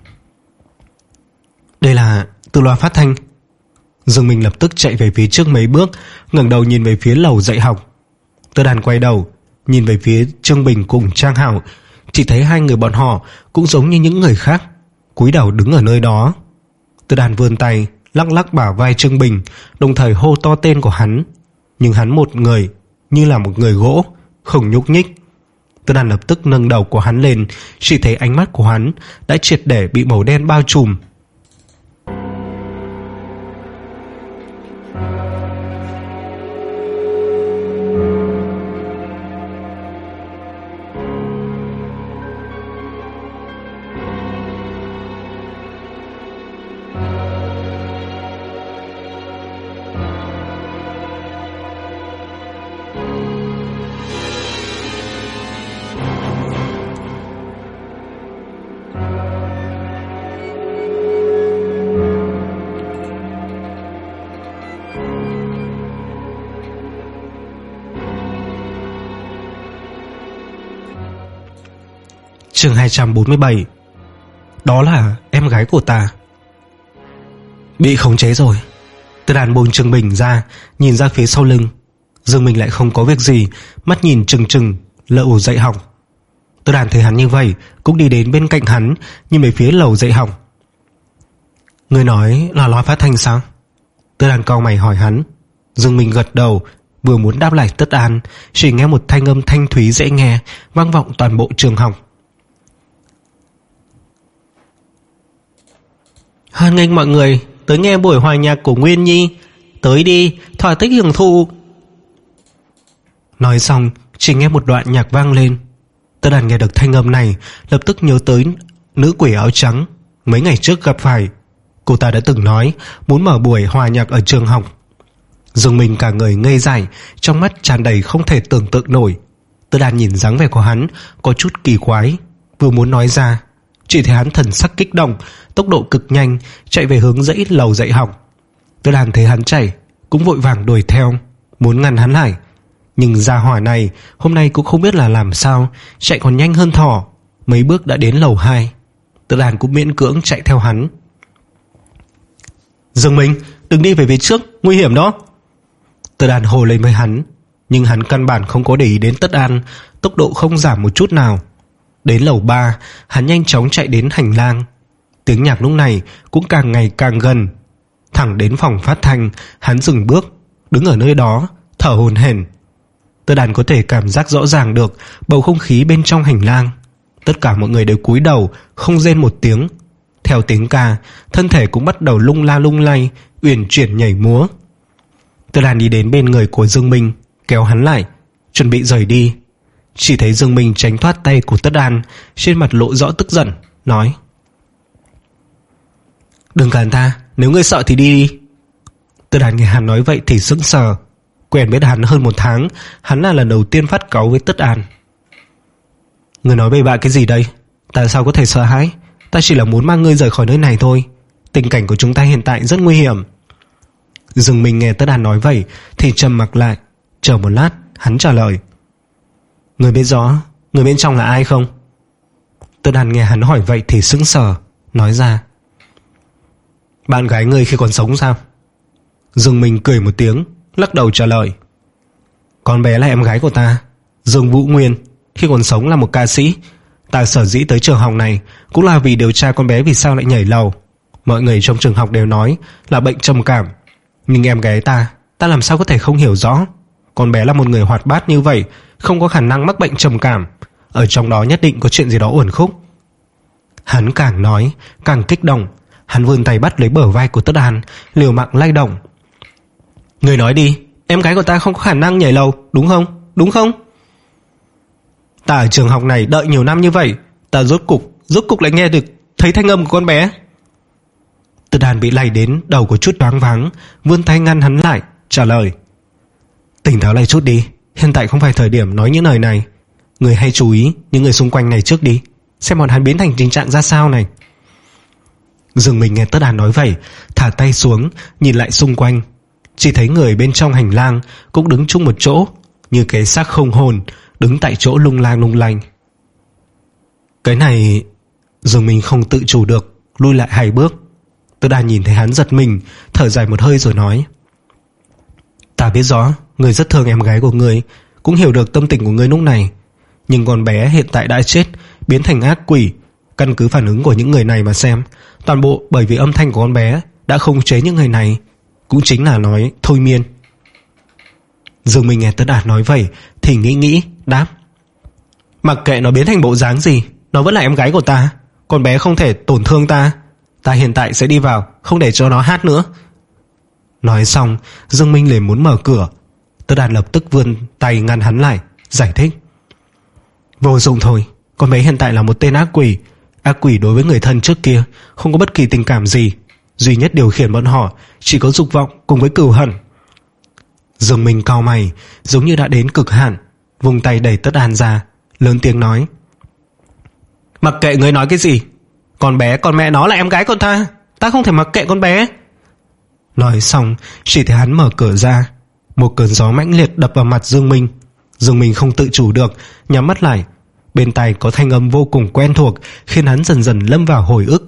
Đây là từ loa phát thanh. Dương Minh lập tức chạy về phía trước mấy bước, ngẩng đầu nhìn về phía lầu dạy học. Tất Đàn quay đầu nhìn về phía Trương Bình cùng Trang Hảo, chỉ thấy hai người bọn họ cũng giống như những người khác, cúi đầu đứng ở nơi đó. Tất Đàn vươn tay lắc lắc bả vai Trương Bình, đồng thời hô to tên của hắn, nhưng hắn một người như là một người gỗ, không nhúc nhích. Tất Đàn lập tức nâng đầu của hắn lên, chỉ thấy ánh mắt của hắn đã triệt để bị màu đen bao trùm. Chương hai trăm bốn mươi bảy. Đó là em gái của ta. Bị khống chế rồi. Tất Đàn buông Trương Bình ra, nhìn ra phía sau lưng. Dương Minh lại không có việc gì, mắt nhìn trừng trừng lầu dạy học. Tất Đàn thấy hắn như vậy cũng đi đến bên cạnh hắn, nhìn về phía lầu dạy học. Người nói là loa phát thanh sao? Tất Đàn cau mày hỏi hắn. Dương Minh gật đầu, vừa muốn đáp lại Tất An, chỉ nghe một thanh âm thanh thúy dễ nghe vang vọng toàn bộ trường học. Hoan nghênh mọi người tới nghe buổi hòa nhạc của Nguyên Nhi. Tới đi, thỏa thích hưởng thụ. Nói xong, chỉ nghe một đoạn nhạc vang lên. Tất Đàn nghe được thanh âm này, lập tức nhớ tới nữ quỷ áo trắng mấy ngày trước gặp phải. Cô ta đã từng nói muốn mở buổi hòa nhạc ở trường học. Dương Minh cả người ngây dại, trong mắt tràn đầy không thể tưởng tượng nổi. Tất Đàn nhìn dáng vẻ của hắn có chút kỳ quái, vừa muốn nói ra, chỉ thấy hắn thần sắc kích động, tốc độ cực nhanh chạy về hướng dãy lầu dạy học. Tất Đàn thấy hắn chạy cũng vội vàng đuổi theo, muốn ngăn hắn lại. Nhưng gia hỏa này hôm nay cũng không biết là làm sao, chạy còn nhanh hơn thỏ, mấy bước đã đến lầu hai. Tất Đàn cũng miễn cưỡng chạy theo hắn. Dương Minh, đừng đi về phía trước, nguy hiểm đó. Tất Đàn hồ lên với hắn, nhưng hắn căn bản không có để ý đến Tất An, tốc độ không giảm một chút nào. Đến lầu ba, hắn nhanh chóng chạy đến hành lang. Tiếng nhạc lúc này cũng càng ngày càng gần. Thẳng đến phòng phát thanh, hắn dừng bước, đứng ở nơi đó, thở hổn hển. Tất Đàn có thể cảm giác rõ ràng được bầu không khí bên trong hành lang. Tất cả mọi người đều cúi đầu, không rên một tiếng. Theo tiếng ca, thân thể cũng bắt đầu lung la lung lay, uyển chuyển nhảy múa. Tất Đàn đi đến bên người của Dương Minh, kéo hắn lại, chuẩn bị rời đi. Chỉ thấy Dương Minh tránh thoát tay của Tất Đàn, trên mặt lộ rõ tức giận, nói. Đừng cản ta, nếu ngươi sợ thì đi đi. Tất Đàn nghe hắn nói vậy thì sững sờ. Quen biết hắn hơn một tháng, hắn là lần đầu tiên phát cáu với Tất Đàn. Ngươi nói bậy bạ cái gì đây? Ta sao có thể sợ hãi? Ta chỉ là muốn mang ngươi rời khỏi nơi này thôi. Tình cảnh của chúng ta hiện tại rất nguy hiểm. Dương Minh nghe Tất Đàn nói vậy thì trầm mặc lại. Chờ một lát hắn trả lời. Ngươi biết rõ người bên trong là ai không? Tất Đàn nghe hắn hỏi vậy thì sững sờ, nói ra. Bạn gái ngươi khi còn sống sao? Dương Minh cười một tiếng, lắc đầu trả lời. Con bé là em gái của ta, Dương Vũ Nguyên. Khi còn sống là một ca sĩ. Ta sở dĩ tới trường học này cũng là vì điều tra con bé vì sao lại nhảy lầu. Mọi người trong trường học đều nói là bệnh trầm cảm, nhưng em gái ta, ta làm sao có thể không hiểu rõ. Con bé là một người hoạt bát như vậy, không có khả năng mắc bệnh trầm cảm. Ở trong đó nhất định có chuyện gì đó uẩn khúc. Hắn càng nói càng kích động. Hắn vươn tay bắt lấy bờ vai của Tất Đàn, liều mạng lay động. Người nói đi, em gái của ta không có khả năng nhảy lầu, đúng không? Đúng không? Ta ở trường học này đợi nhiều năm như vậy, ta rốt cục Rốt cục lại nghe được thấy thanh âm của con bé. Tất Đàn bị lay đến đầu có chút choáng váng, vươn tay ngăn hắn lại, trả lời. Tỉnh táo lại chút đi, hiện tại không phải thời điểm nói những lời này. Người hãy chú ý những người xung quanh này trước đi, xem bọn hắn biến thành tình trạng ra sao này. Dương Minh nghe Tất Đàn nói vậy, thả tay xuống, nhìn lại xung quanh. Chỉ thấy người bên trong hành lang cũng đứng chung một chỗ, như cái xác không hồn, đứng tại chỗ lung lang lung lay. Cái này... Dương Minh không tự chủ được, lui lại hai bước. Tất Đàn nhìn thấy hắn giật mình, thở dài một hơi rồi nói. Ta biết rõ người rất thương em gái của người, cũng hiểu được tâm tình của người lúc này. Nhưng con bé hiện tại đã chết, biến thành ác quỷ. Căn cứ phản ứng của những người này mà xem, toàn bộ bởi vì âm thanh của con bé đã khống chế những người này, cũng chính là nói thôi miên. Dương Minh nghe Tất Đàn nói vậy thì nghĩ nghĩ, đáp. Mặc kệ nó biến thành bộ dáng gì, nó vẫn là em gái của ta. Con bé không thể tổn thương ta. Ta hiện tại sẽ đi vào, không để cho nó hát nữa. Nói xong, Dương Minh liền muốn mở cửa. Tất Đàn lập tức vươn tay ngăn hắn lại, giải thích. Vô dụng thôi, con bé hiện tại là một tên ác quỷ. Ác quỷ đối với người thân trước kia không có bất kỳ tình cảm gì, duy nhất điều khiển bọn họ chỉ có dục vọng cùng với cừu hận. Dương Minh cau mày, giống như đã đến cực hạn, vung tay đẩy Tất Đàn ra, lớn tiếng nói. Mặc kệ người nói cái gì, con bé con mẹ nó là em gái con ta, ta không thể mặc kệ con bé. Nói xong, chỉ thấy hắn mở cửa ra. Một cơn gió mãnh liệt đập vào mặt Dương Minh. Dương Minh không tự chủ được, nhắm mắt lại. Bên tai có thanh âm vô cùng quen thuộc, khiến hắn dần dần lâm vào hồi ức.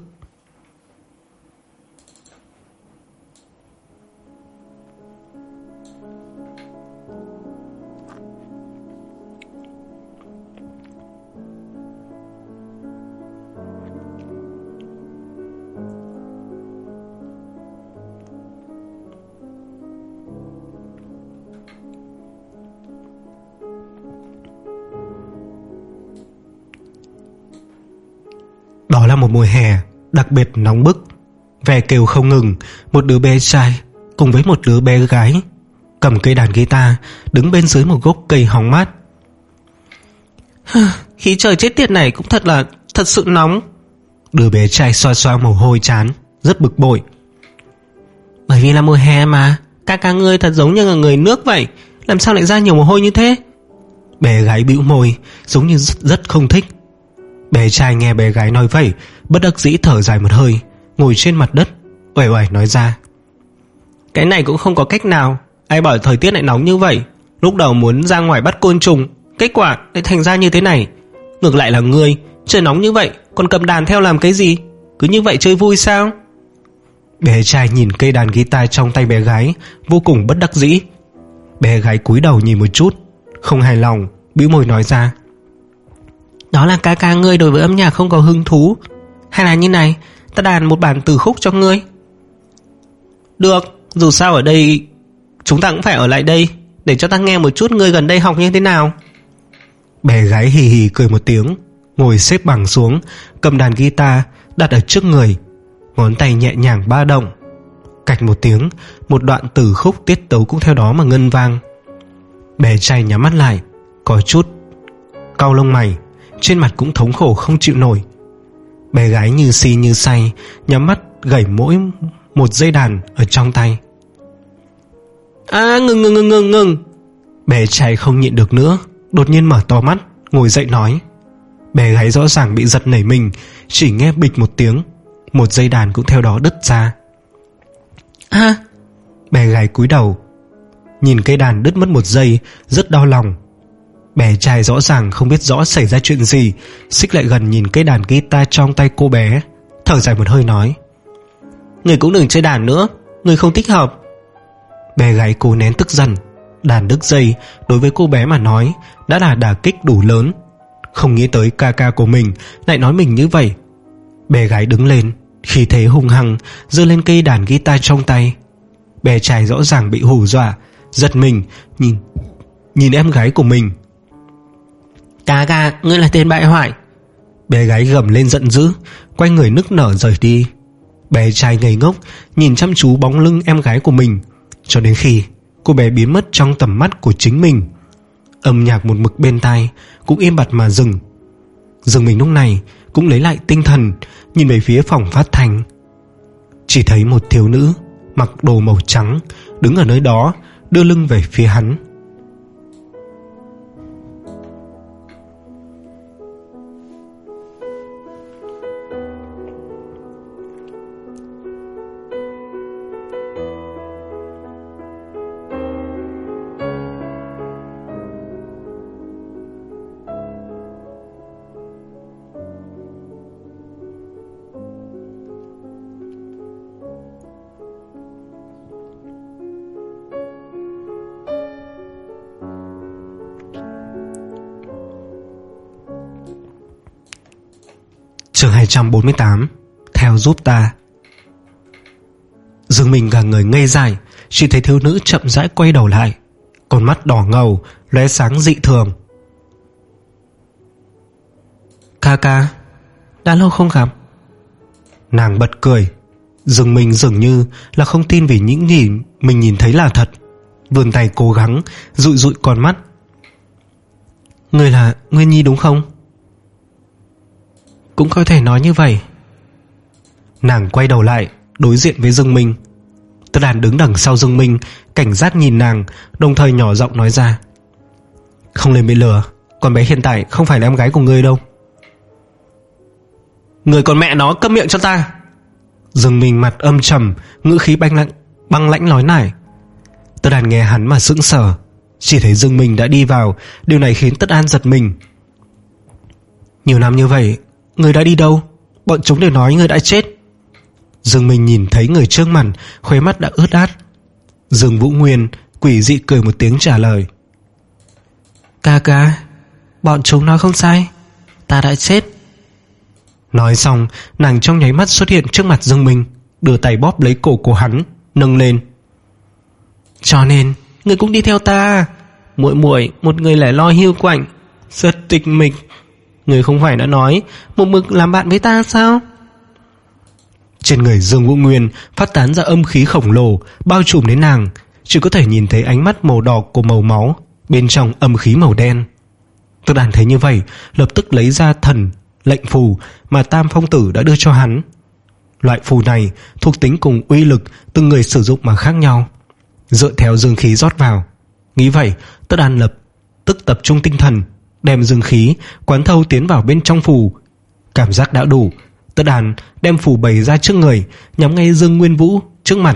Đó là một mùa hè đặc biệt nóng bức. Ve kêu không ngừng. Một đứa bé trai cùng với một đứa bé gái cầm cây đàn guitar đứng bên dưới một gốc cây hóng mát. Khí trời chết tiệt này cũng thật là thật sự nóng. Đứa bé trai xoa xoa mồ hôi trán, rất bực bội. Bởi vì là mùa hè mà, ca ca ngươi thật giống như là người nước vậy, làm sao lại ra nhiều mồ hôi như thế? Bé gái bĩu môi, giống như rất, rất không thích. Bé trai nghe bé gái nói vậy, bất đắc dĩ thở dài một hơi, ngồi trên mặt đất, uể oải nói ra. Cái này cũng không có cách nào. Ai bảo thời tiết lại nóng như vậy. Lúc đầu muốn ra ngoài bắt côn trùng, kết quả lại thành ra như thế này. Ngược lại là ngươi, trời nóng như vậy còn cầm đàn theo làm cái gì? Cứ như vậy chơi vui sao? Bé trai nhìn cây đàn guitar trong tay bé gái, vô cùng bất đắc dĩ. Bé gái cúi đầu nhìn một chút, không hài lòng, bĩu môi nói ra. Đó là ca ca ngươi đối với âm nhạc không có hứng thú. Hay là như này, ta đàn một bản từ khúc cho ngươi. Được, dù sao ở đây chúng ta cũng phải ở lại đây, để cho ta nghe một chút ngươi gần đây học như thế nào. Bé gái hì hì cười một tiếng, ngồi xếp bằng xuống, cầm đàn guitar đặt ở trước người, ngón tay nhẹ nhàng ba động. Cạch một tiếng, một đoạn từ khúc tiết tấu cũng theo đó mà ngân vang. Bé trai nhắm mắt lại, có chút cau lông mày, trên mặt cũng thống khổ không chịu nổi. Bé gái như si như say, nhắm mắt gảy mỗi một dây đàn ở trong tay. À, ngừng ngừng ngừng ngừng ngừng. Bé trai không nhịn được nữa, đột nhiên mở to mắt, ngồi dậy nói. Bé gái rõ ràng bị giật nảy mình, chỉ nghe bịch một tiếng, một dây đàn cũng theo đó đứt ra. À, bé gái cúi đầu nhìn cây đàn đứt mất một dây, rất đau lòng. Bé trai rõ ràng không biết rõ xảy ra chuyện gì, xích lại gần nhìn cây đàn guitar trong tay cô bé, thở dài một hơi nói. Người cũng đừng chơi đàn nữa, người không thích hợp. Bé gái cố nén tức giận. Đàn đứt dây đối với cô bé mà nói đã là đả kích đủ lớn. Không nghĩ tới ca ca của mình lại nói mình như vậy. Bé gái đứng lên, khí thế hung hăng giơ lên cây đàn guitar trong tay. Bé trai rõ ràng bị hù dọa, giật mình nhìn nhìn em gái của mình. Ca ca, ngươi là tên bại hoại. Bé gái gầm lên giận dữ, quay người nức nở rời đi. Bé trai ngây ngốc nhìn chăm chú bóng lưng em gái của mình, cho đến khi cô bé biến mất trong tầm mắt của chính mình. Âm nhạc một mực bên tai cũng im bặt mà dừng. Dương Minh lúc này cũng lấy lại tinh thần, nhìn về phía phòng phát thanh. Chỉ thấy một thiếu nữ mặc đồ màu trắng đứng ở nơi đó, đưa lưng về phía hắn. Chương hai trăm bốn mươi tám. Theo giúp ta. Dương Minh cả người ngây dại, chỉ thấy thiếu nữ chậm rãi quay đầu lại, con mắt đỏ ngầu lóe sáng dị thường. Ca ca, đã lâu không gặp. Nàng bật cười. Dương Minh dường như là không tin vì những gì mình nhìn thấy là thật, vươn tay cố gắng dụi dụi con mắt. Ngươi là Nguyên Nhi đúng không? Cũng có thể nói như vậy. Nàng quay đầu lại đối diện với Dương Minh. Tất Đàn đứng đằng sau Dương Minh, cảnh giác nhìn nàng, đồng thời nhỏ giọng nói ra. Không nên bị lừa, con bé hiện tại không phải là em gái của ngươi đâu. Người con mẹ nó, câm miệng cho ta. Dương Minh mặt âm trầm, ngữ khí băng lãnh, băng lãnh nói nải. Tất Đàn nghe hắn mà sững sờ, chỉ thấy Dương Minh đã đi vào. Điều này khiến Tất An giật mình. Nhiều năm như vậy, người đã đi đâu? Bọn chúng đều nói người đã chết. Dương Minh nhìn thấy người trước mặt, khóe mắt đã ướt át. Dương Vũ Nguyên quỷ dị cười một tiếng trả lời. Ca ca, bọn chúng nói không sai, ta đã chết. Nói xong, nàng trong nháy mắt xuất hiện trước mặt Dương Minh, đưa tay bóp lấy cổ của hắn, nâng lên. Cho nên người cũng đi theo ta. Muội muội một người lẻ loi hiu quạnh, rất tịch mịch. Người không phải đã nói một mực làm bạn với ta sao? Trên người Dương Vũ Nguyên phát tán ra âm khí khổng lồ, bao trùm đến nàng, chỉ có thể nhìn thấy ánh mắt màu đỏ của màu máu, bên trong âm khí màu đen. Tất Đàn thấy như vậy, lập tức lấy ra thần lệnh phù mà Tam Phong Tử đã đưa cho hắn. Loại phù này thuộc tính cùng uy lực từng người sử dụng mà khác nhau, dựa theo dương khí rót vào. Nghĩ vậy, Tất Đàn lập tức tập trung tinh thần, đem dương khí quán thâu tiến vào bên trong phù. Cảm giác đã đủ, Tất Đàn đem phù bày ra trước người, nhắm ngay Dương Nguyên Vũ trước mặt.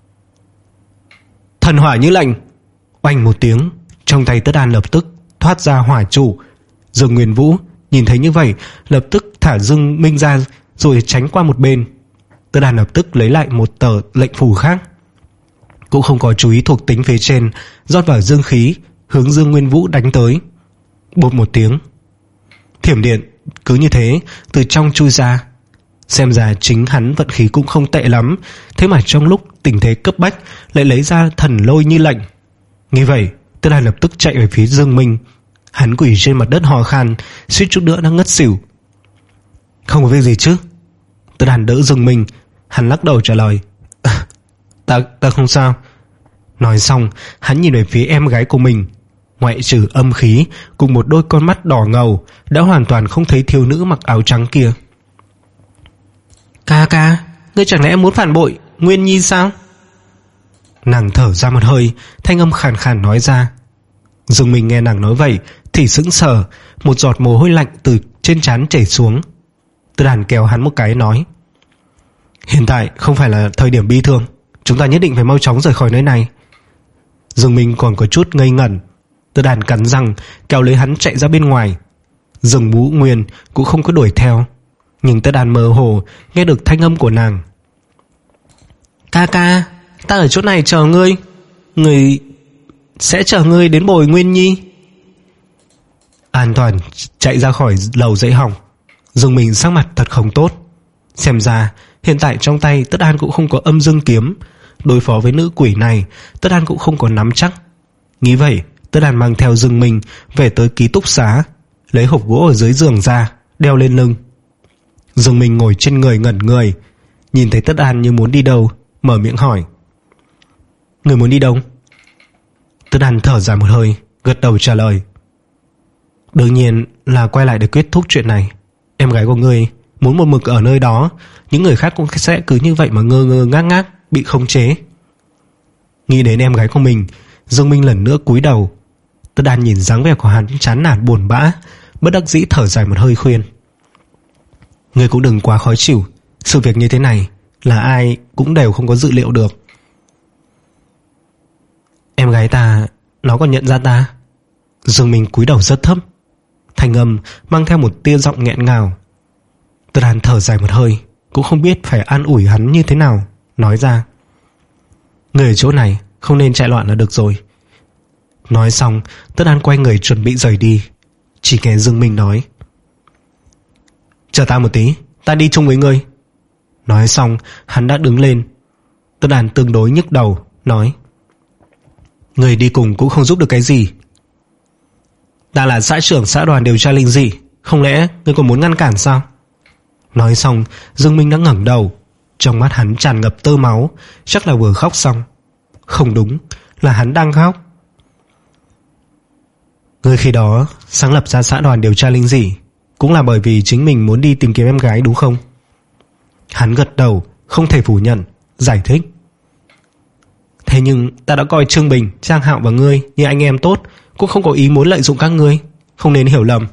Thần hỏa như lệnh. Oanh một tiếng, trong tay Tất Đàn lập tức thoát ra hỏa trụ. Dương Nguyên Vũ nhìn thấy như vậy, lập tức thả Dương Minh ra rồi tránh qua một bên. Tất Đàn lập tức lấy lại một tờ lệnh phù khác, cũng không có chú ý thuộc tính phía trên, rót vào dương khí hướng Dương Nguyên Vũ đánh tới. Bột một tiếng, thiểm điện cứ như thế từ trong chui ra. Xem ra chính hắn vận khí cũng không tệ lắm, thế mà trong lúc tình thế cấp bách lại lấy ra thần lôi như lệnh. Nghĩ vậy, Tất Đàn lập tức chạy về phía Dương Minh. Hắn quỳ trên mặt đất hò khan, suýt chút nữa đã ngất xỉu. Không có việc gì chứ? Tất Đàn đỡ Dương Minh. Hắn lắc đầu trả lời. Ta, ta không sao. Nói xong, hắn nhìn về phía em gái của mình. Ngoại trừ âm khí cùng một đôi con mắt đỏ ngầu, đã hoàn toàn không thấy thiếu nữ mặc áo trắng kia. Ca ca, ngươi chẳng lẽ muốn phản bội Nguyên Nhi sao? Nàng thở ra một hơi, thanh âm khàn khàn nói ra. Dương Minh nghe nàng nói vậy thì sững sờ, một giọt mồ hôi lạnh từ trên trán chảy xuống. Tư Đàn kéo hắn một cái nói: hiện tại không phải là thời điểm bi thương, chúng ta nhất định phải mau chóng rời khỏi nơi này. Dương Minh còn có chút ngây ngẩn. Tư Đàn cắn răng kéo lấy hắn chạy ra bên ngoài. Dương Vũ Nguyên cũng không có đuổi theo, nhưng Tư Đàn mơ hồ nghe được thanh âm của nàng: ca ca, ta ở chỗ này chờ ngươi, ngươi sẽ chờ ngươi đến bồi Nguyên Nhi. An toàn chạy ra khỏi lầu dạy học, Dương Minh sắc mặt thật không tốt. Xem ra hiện tại trong tay Tất An cũng không có âm dương kiếm, đối phó với nữ quỷ này Tất An cũng không có nắm chắc. Nghĩ vậy, Tất An mang theo Dương Minh về tới ký túc xá, lấy hộp gỗ ở dưới giường ra, đeo lên lưng. Dương Minh ngồi trên người ngẩn người, nhìn thấy Tất An như muốn đi đâu, mở miệng hỏi: người muốn đi đâu? Tất An thở dài một hơi, gật đầu trả lời: đương nhiên là quay lại để kết thúc chuyện này. Em gái của ngươi muốn một mực ở nơi đó, những người khác cũng sẽ cứ như vậy mà ngơ ngơ ngác ngác, bị khống chế. Nghĩ đến em gái của mình, Dương Minh lần nữa cúi đầu. Tất An nhìn dáng vẻ của hắn chán nản buồn bã, bất đắc dĩ thở dài một hơi khuyên: ngươi cũng đừng quá khó chịu, sự việc như thế này là ai cũng đều không có dự liệu được. Em gái ta, nó còn nhận ra ta. Dương Minh cúi đầu rất thấp, thanh âm mang theo một tia giọng nghẹn ngào. Tất An thở dài một hơi, cũng không biết phải an ủi hắn như thế nào, nói ra: người ở chỗ này không nên chạy loạn là được rồi. Nói xong, Tất An quay người chuẩn bị rời đi, chỉ nghe Dương Minh nói: chờ ta một tí, ta đi chung với ngươi. Nói xong hắn đã đứng lên. Tất An tương đối nhức đầu, nói: người đi cùng cũng không giúp được cái gì. Ta là xã trưởng xã đoàn điều tra linh dị, không lẽ ngươi còn muốn ngăn cản sao? Nói xong, Dương Minh đã ngẩng đầu, trong mắt hắn tràn ngập tơ máu, chắc là vừa khóc xong. Không đúng, là hắn đang khóc. Ngươi khi đó sáng lập ra xã đoàn điều tra linh dị cũng là bởi vì chính mình muốn đi tìm kiếm em gái đúng không? Hắn gật đầu, không thể phủ nhận, giải thích: thế nhưng ta đã coi Trương Bình, Trang Hạo và ngươi như anh em tốt, cũng không có ý muốn lợi dụng các ngươi, không nên hiểu lầm.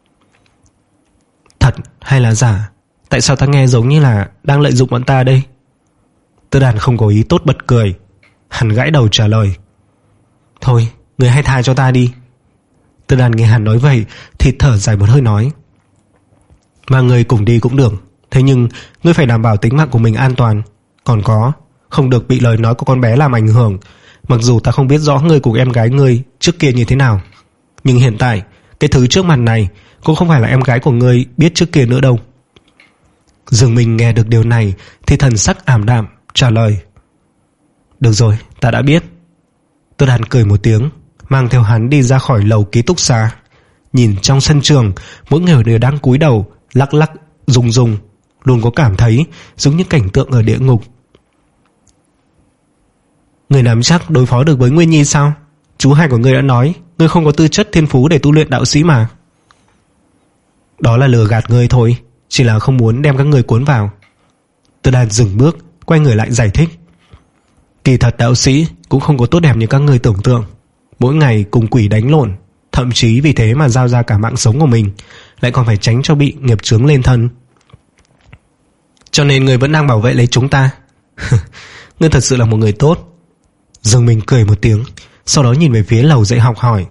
Thật hay là giả? Tại sao ta nghe giống như là đang lợi dụng bọn ta đây? Tư Đàn không có ý tốt bật cười. Hắn gãi đầu trả lời: thôi, ngươi hãy tha cho ta đi. Tư Đàn nghe hắn nói vậy thì thở dài một hơi nói: mà ngươi cùng đi cũng được, thế nhưng ngươi phải đảm bảo tính mạng của mình an toàn. Còn có, không được bị lời nói của con bé làm ảnh hưởng. Mặc dù ta không biết rõ ngươi cùng em gái ngươi trước kia như thế nào, nhưng hiện tại cái thứ trước mặt này cũng không phải là em gái của ngươi biết trước kia nữa đâu. Dương Minh nghe được điều này thì thần sắc ảm đạm, trả lời: được rồi, ta đã biết. Tô Đàn cười một tiếng, mang theo hắn đi ra khỏi lầu ký túc xá. Nhìn trong sân trường, mỗi người đều đang cúi đầu, lắc lắc, rung rung, luôn có cảm thấy giống như cảnh tượng ở địa ngục. Người nắm chắc đối phó được với Nguyên Nhi sao? Chú hai của ngươi đã nói ngươi không có tư chất thiên phú để tu luyện đạo sĩ mà. Đó là lừa gạt ngươi thôi, chỉ là không muốn đem các ngươi cuốn vào. Tô Đàn dừng bước, quay người lại giải thích: kỳ thật đạo sĩ cũng không có tốt đẹp như các ngươi tưởng tượng. Mỗi ngày cùng quỷ đánh lộn, thậm chí vì thế mà giao ra cả mạng sống của mình, lại còn phải tránh cho bị nghiệp chướng lên thân. Cho nên người vẫn đang bảo vệ lấy chúng ta. Ngươi thật sự là một người tốt. Dương Minh cười một tiếng, sau đó nhìn về phía lầu dạy học hỏi: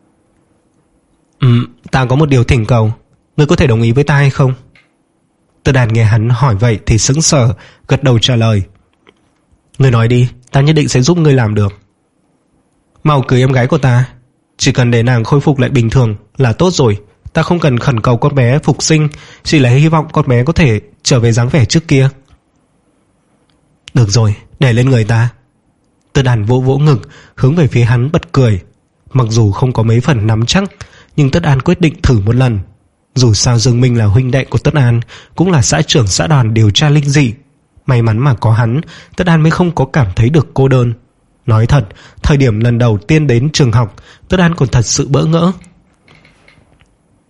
Ừ, ta có một điều thỉnh cầu, ngươi có thể đồng ý với ta hay không? Tô Đàn nghe hắn hỏi vậy thì sững sờ, gật đầu trả lời: ngươi nói đi, ta nhất định sẽ giúp ngươi làm được. Mau cưới em gái của ta, chỉ cần để nàng khôi phục lại bình thường là tốt rồi. Ta không cần khẩn cầu con bé phục sinh, chỉ là hy vọng con bé có thể trở về dáng vẻ trước kia. Được rồi, để lên người ta. Tô Đàn vỗ vỗ ngực, hướng về phía hắn bật cười. Mặc dù không có mấy phần nắm chắc, nhưng Tất An quyết định thử một lần. Dù sao Dương Minh là huynh đệ của Tất An, cũng là xã trưởng xã đoàn điều tra linh dị. May mắn mà có hắn, Tất An mới không có cảm thấy được cô đơn. Nói thật, thời điểm lần đầu tiên đến trường học, Tất An còn thật sự bỡ ngỡ.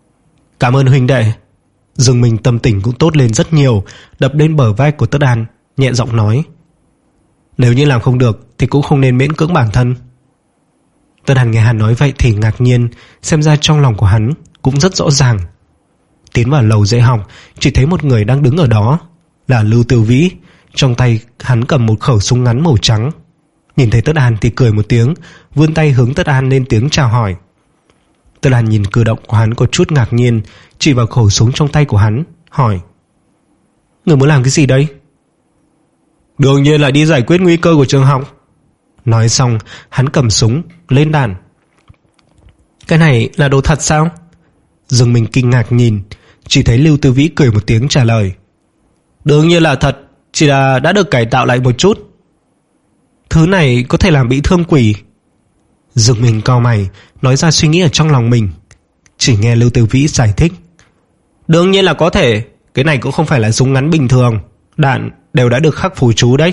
Cảm ơn huynh đệ. Dương Minh tâm tình cũng tốt lên rất nhiều, đập lên bờ vai của Tất An, nhẹ giọng nói: Nếu như làm không được thì cũng không nên miễn cưỡng bản thân. Tất Đàn nghe hắn nói vậy thì ngạc nhiên, xem ra trong lòng của hắn cũng rất rõ ràng. Tiến vào lầu dạy học, chỉ thấy một người đang đứng ở đó, là Lưu Tử Vĩ. Trong tay hắn cầm một khẩu súng ngắn màu trắng. Nhìn thấy Tất Đàn thì cười một tiếng, vươn tay hướng Tất Đàn lên tiếng chào hỏi. Tất Đàn nhìn cử động của hắn có chút ngạc nhiên, chỉ vào khẩu súng trong tay của hắn, hỏi: Người muốn làm cái gì đây? Đương nhiên là đi giải quyết nguy cơ của trường học. Nói xong, hắn cầm súng lên đạn. Cái này là đồ thật sao? Dương Minh kinh ngạc nhìn, chỉ thấy Lưu Tử Vĩ cười một tiếng trả lời: Đương nhiên là thật, chỉ là đã được cải tạo lại một chút. Thứ này có thể làm bị thương quỷ. Dương Minh cau mày, nói ra suy nghĩ ở trong lòng mình. Chỉ nghe Lưu Tử Vĩ giải thích: Đương nhiên là có thể, cái này cũng không phải là súng ngắn bình thường, đạn đều đã được khắc phù chú đấy.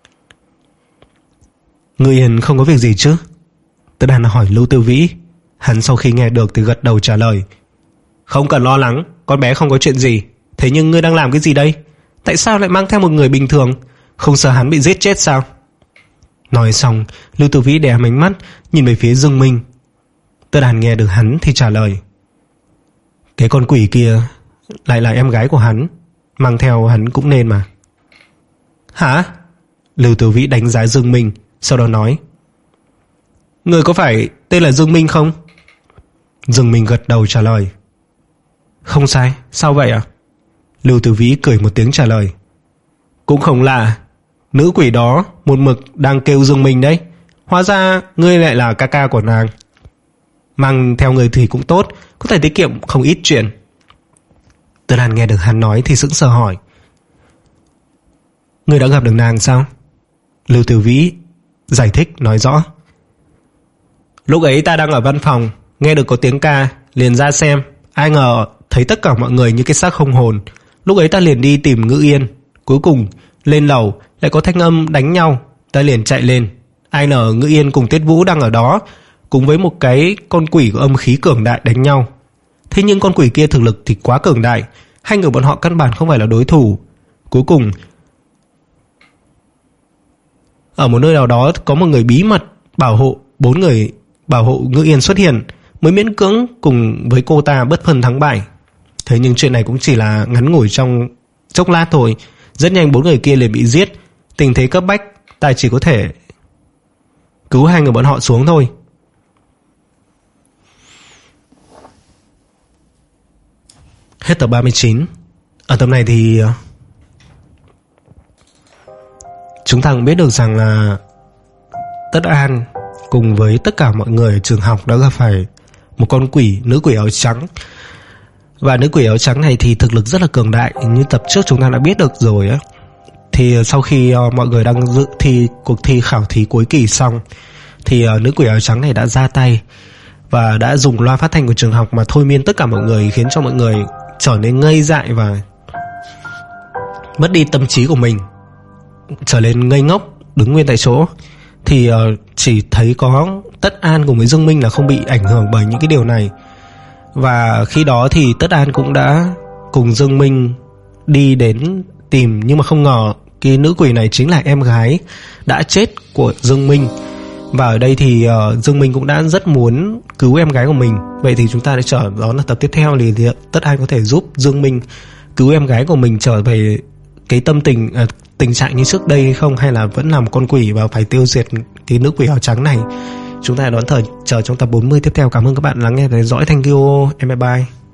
Ngươi Yên không có việc gì chứ? Tất Đàn hỏi Lưu Tử Vĩ. Hắn sau khi nghe được thì gật đầu trả lời: Không cần lo lắng, con bé không có chuyện gì. Thế nhưng ngươi đang làm cái gì đây? Tại sao lại mang theo một người bình thường? Không sợ hắn bị giết chết sao? Nói xong, Lưu Tử Vĩ đè ánh mắt nhìn về phía Dương Minh. Tất Đàn nghe được hắn thì trả lời: Cái con quỷ kia lại là em gái của hắn, mang theo hắn cũng nên mà. Hả? Lưu Tử Vĩ đánh giá Dương Minh, sau đó nói: Người có phải tên là Dương Minh không? Dương Minh gật đầu trả lời: Không sai, sao vậy ạ? Lưu Tử Vĩ cười một tiếng trả lời: Cũng không lạ, nữ quỷ đó một mực đang kêu Dương Minh đấy. Hóa ra ngươi lại là ca ca của nàng. Mang theo người thì cũng tốt, có thể tiết kiệm không ít chuyện. Tất Đàn nghe được hắn nói thì sững sờ hỏi: Ngươi đã gặp được nàng sao? Lưu Tử Vĩ giải thích nói rõ: Lúc ấy ta đang ở văn phòng, nghe được có tiếng ca, liền ra xem. Ai ngờ thấy tất cả mọi người như cái xác không hồn. Lúc ấy ta liền đi tìm Ngữ Yên. Cuối cùng lên lầu lại có thanh âm đánh nhau, ta liền chạy lên. Ai ngờ Ngữ Yên cùng Tiết Vũ đang ở đó, cùng với một cái con quỷ của âm khí cường đại đánh nhau. Thế nhưng con quỷ kia thực lực thì quá cường đại, hai người bọn họ căn bản không phải là đối thủ. Cuối cùng ở một nơi nào đó có một người bí mật bảo hộ bốn người, bảo hộ Ngữ Yên xuất hiện, mới miễn cưỡng cùng với cô ta bất phân thắng bại. Thế nhưng chuyện này cũng chỉ là ngắn ngủi trong chốc lát thôi. Rất nhanh bốn người kia liền bị giết. Tình thế cấp bách, ta chỉ có thể cứu hai người bọn họ xuống thôi. Hết tập ba mươi chín. Ở tập này thì chúng ta cũng biết được rằng là Tất An cùng với tất cả mọi người ở trường học đã gặp phải một con quỷ, nữ quỷ áo trắng. Và nữ quỷ áo trắng này thì thực lực rất là cường đại, như tập trước chúng ta đã biết được rồi á. Thì sau khi uh, mọi người đang dự thi cuộc thi khảo thí cuối kỳ xong, thì uh, nữ quỷ áo trắng này đã ra tay và đã dùng loa phát thanh của trường học mà thôi miên tất cả mọi người, khiến cho mọi người trở nên ngây dại và mất đi tâm trí của mình, trở nên ngây ngốc, đứng nguyên tại chỗ. Thì uh, chỉ thấy có Tất An cùng với Dương Minh là không bị ảnh hưởng bởi những cái điều này. Và khi đó thì Tất An cũng đã cùng Dương Minh đi đến tìm, nhưng mà không ngờ cái nữ quỷ này chính là em gái đã chết của Dương Minh. Và ở đây thì uh, Dương Minh cũng đã rất muốn cứu em gái của mình. Vậy thì chúng ta sẽ chờ đó là tập tiếp theo, thì, thì Tất An có thể giúp Dương Minh cứu em gái của mình trở về cái tâm tình uh, tình trạng như trước đây hay không, hay là vẫn là một con quỷ và phải tiêu diệt cái nữ quỷ áo trắng này. Chúng ta đón thời chờ trong tập bốn mươi tiếp theo. Cảm ơn các bạn lắng nghe và theo dõi. Thank you, em bye bye.